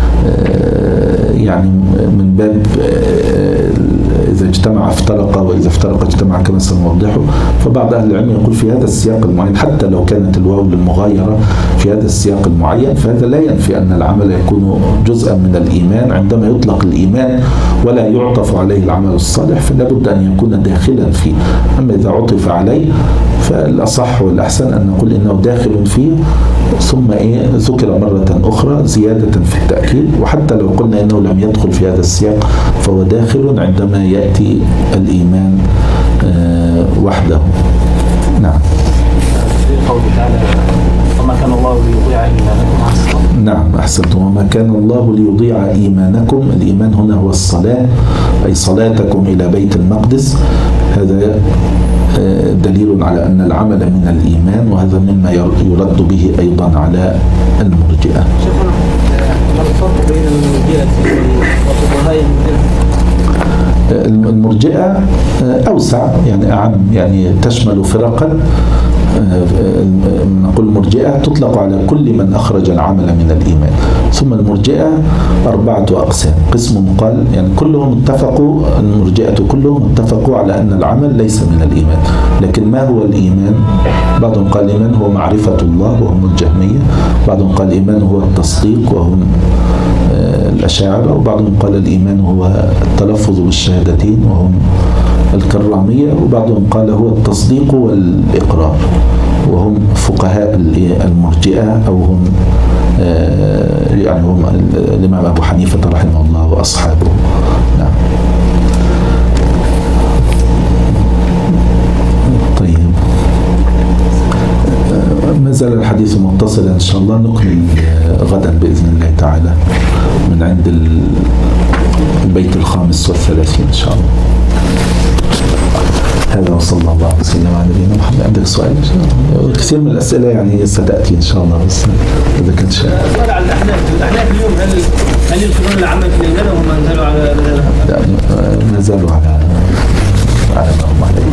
S2: آه يعني من باب آه إذا اجتمع افترق وإذا افترق اجتمع كما سنوضحه. فبعض أهل العلم يقول في هذا السياق المعين حتى لو كانت الواو للمغايرة في هذا السياق المعين، فهذا لا ينفي أن العمل يكون جزءا من الإيمان. عندما يطلق الإيمان ولا يعطف عليه العمل الصالح فلا بد أن يكون داخلا فيه. أما إذا عطف عليه فالأصح والأحسن أن نقول إنه داخل فيه ثم إيه ذكر مرة أخرى زيادة في التأكيد. وحتى لو قلنا إنه لم يدخل في هذا السياق فهو داخل عندما يأتي الإيمان آه وحده. نعم.
S3: في قوله تعالى وما كان الله ليضيع إيمانكم.
S2: نعم أحسنتم. وما كان الله ليضيع إيمانكم، الإيمان هنا هو الصلاة، أي صلاتكم إلى بيت المقدس. هذا دليل على أن العمل من الإيمان، وهذا مما يرد به أيضا على المرجئة.
S3: شيخنا ما الفرق بين المرجئة وفقهاء المرجئة؟
S2: المرجئة أوسع، يعني أعم، يعني تشمل فرقا. نقول المرجئة تطلق على كل من أخرج العمل من الإيمان. ثم المرجئة أربعة أقسام. قسم قال يعني كلهم اتفقوا، المرجئة كلهم اتفقوا على أن العمل ليس من الإيمان. لكن ما هو الإيمان؟ بعضهم قال الإيمان هو معرفة الله وهم الجهمية، بعضهم قال الإيمان هو التصديق وهم الأشاعرة، وبعضهم قال الإيمان هو التلفظ بالشهادتين وهم الكرامية، وبعضهم قال هو التصديق والإقرار وهم فقهاء المرجئة، أو هم يعني هم الإمام أبو حنيفة رحمه الله وأصحابه. نعم. طيب، ما زال الحديث متصلا إن شاء الله، نكمل غدا بإذن الله تعالى من عند البيت الخامس والثلاثين إن شاء الله. هذا وصلى الله وسلم على نبينا محمد. عندك سؤال؟ كثير من الأسئلة يعني ستأتي إن شاء الله، بس إذا كنت شيء.
S3: سؤال عن الأحناف، الأحناف اليوم هل هل يدخلون العمل في الليلة وهم ما زالوا على
S2: لا، ما زالوا على على ما هم عليه.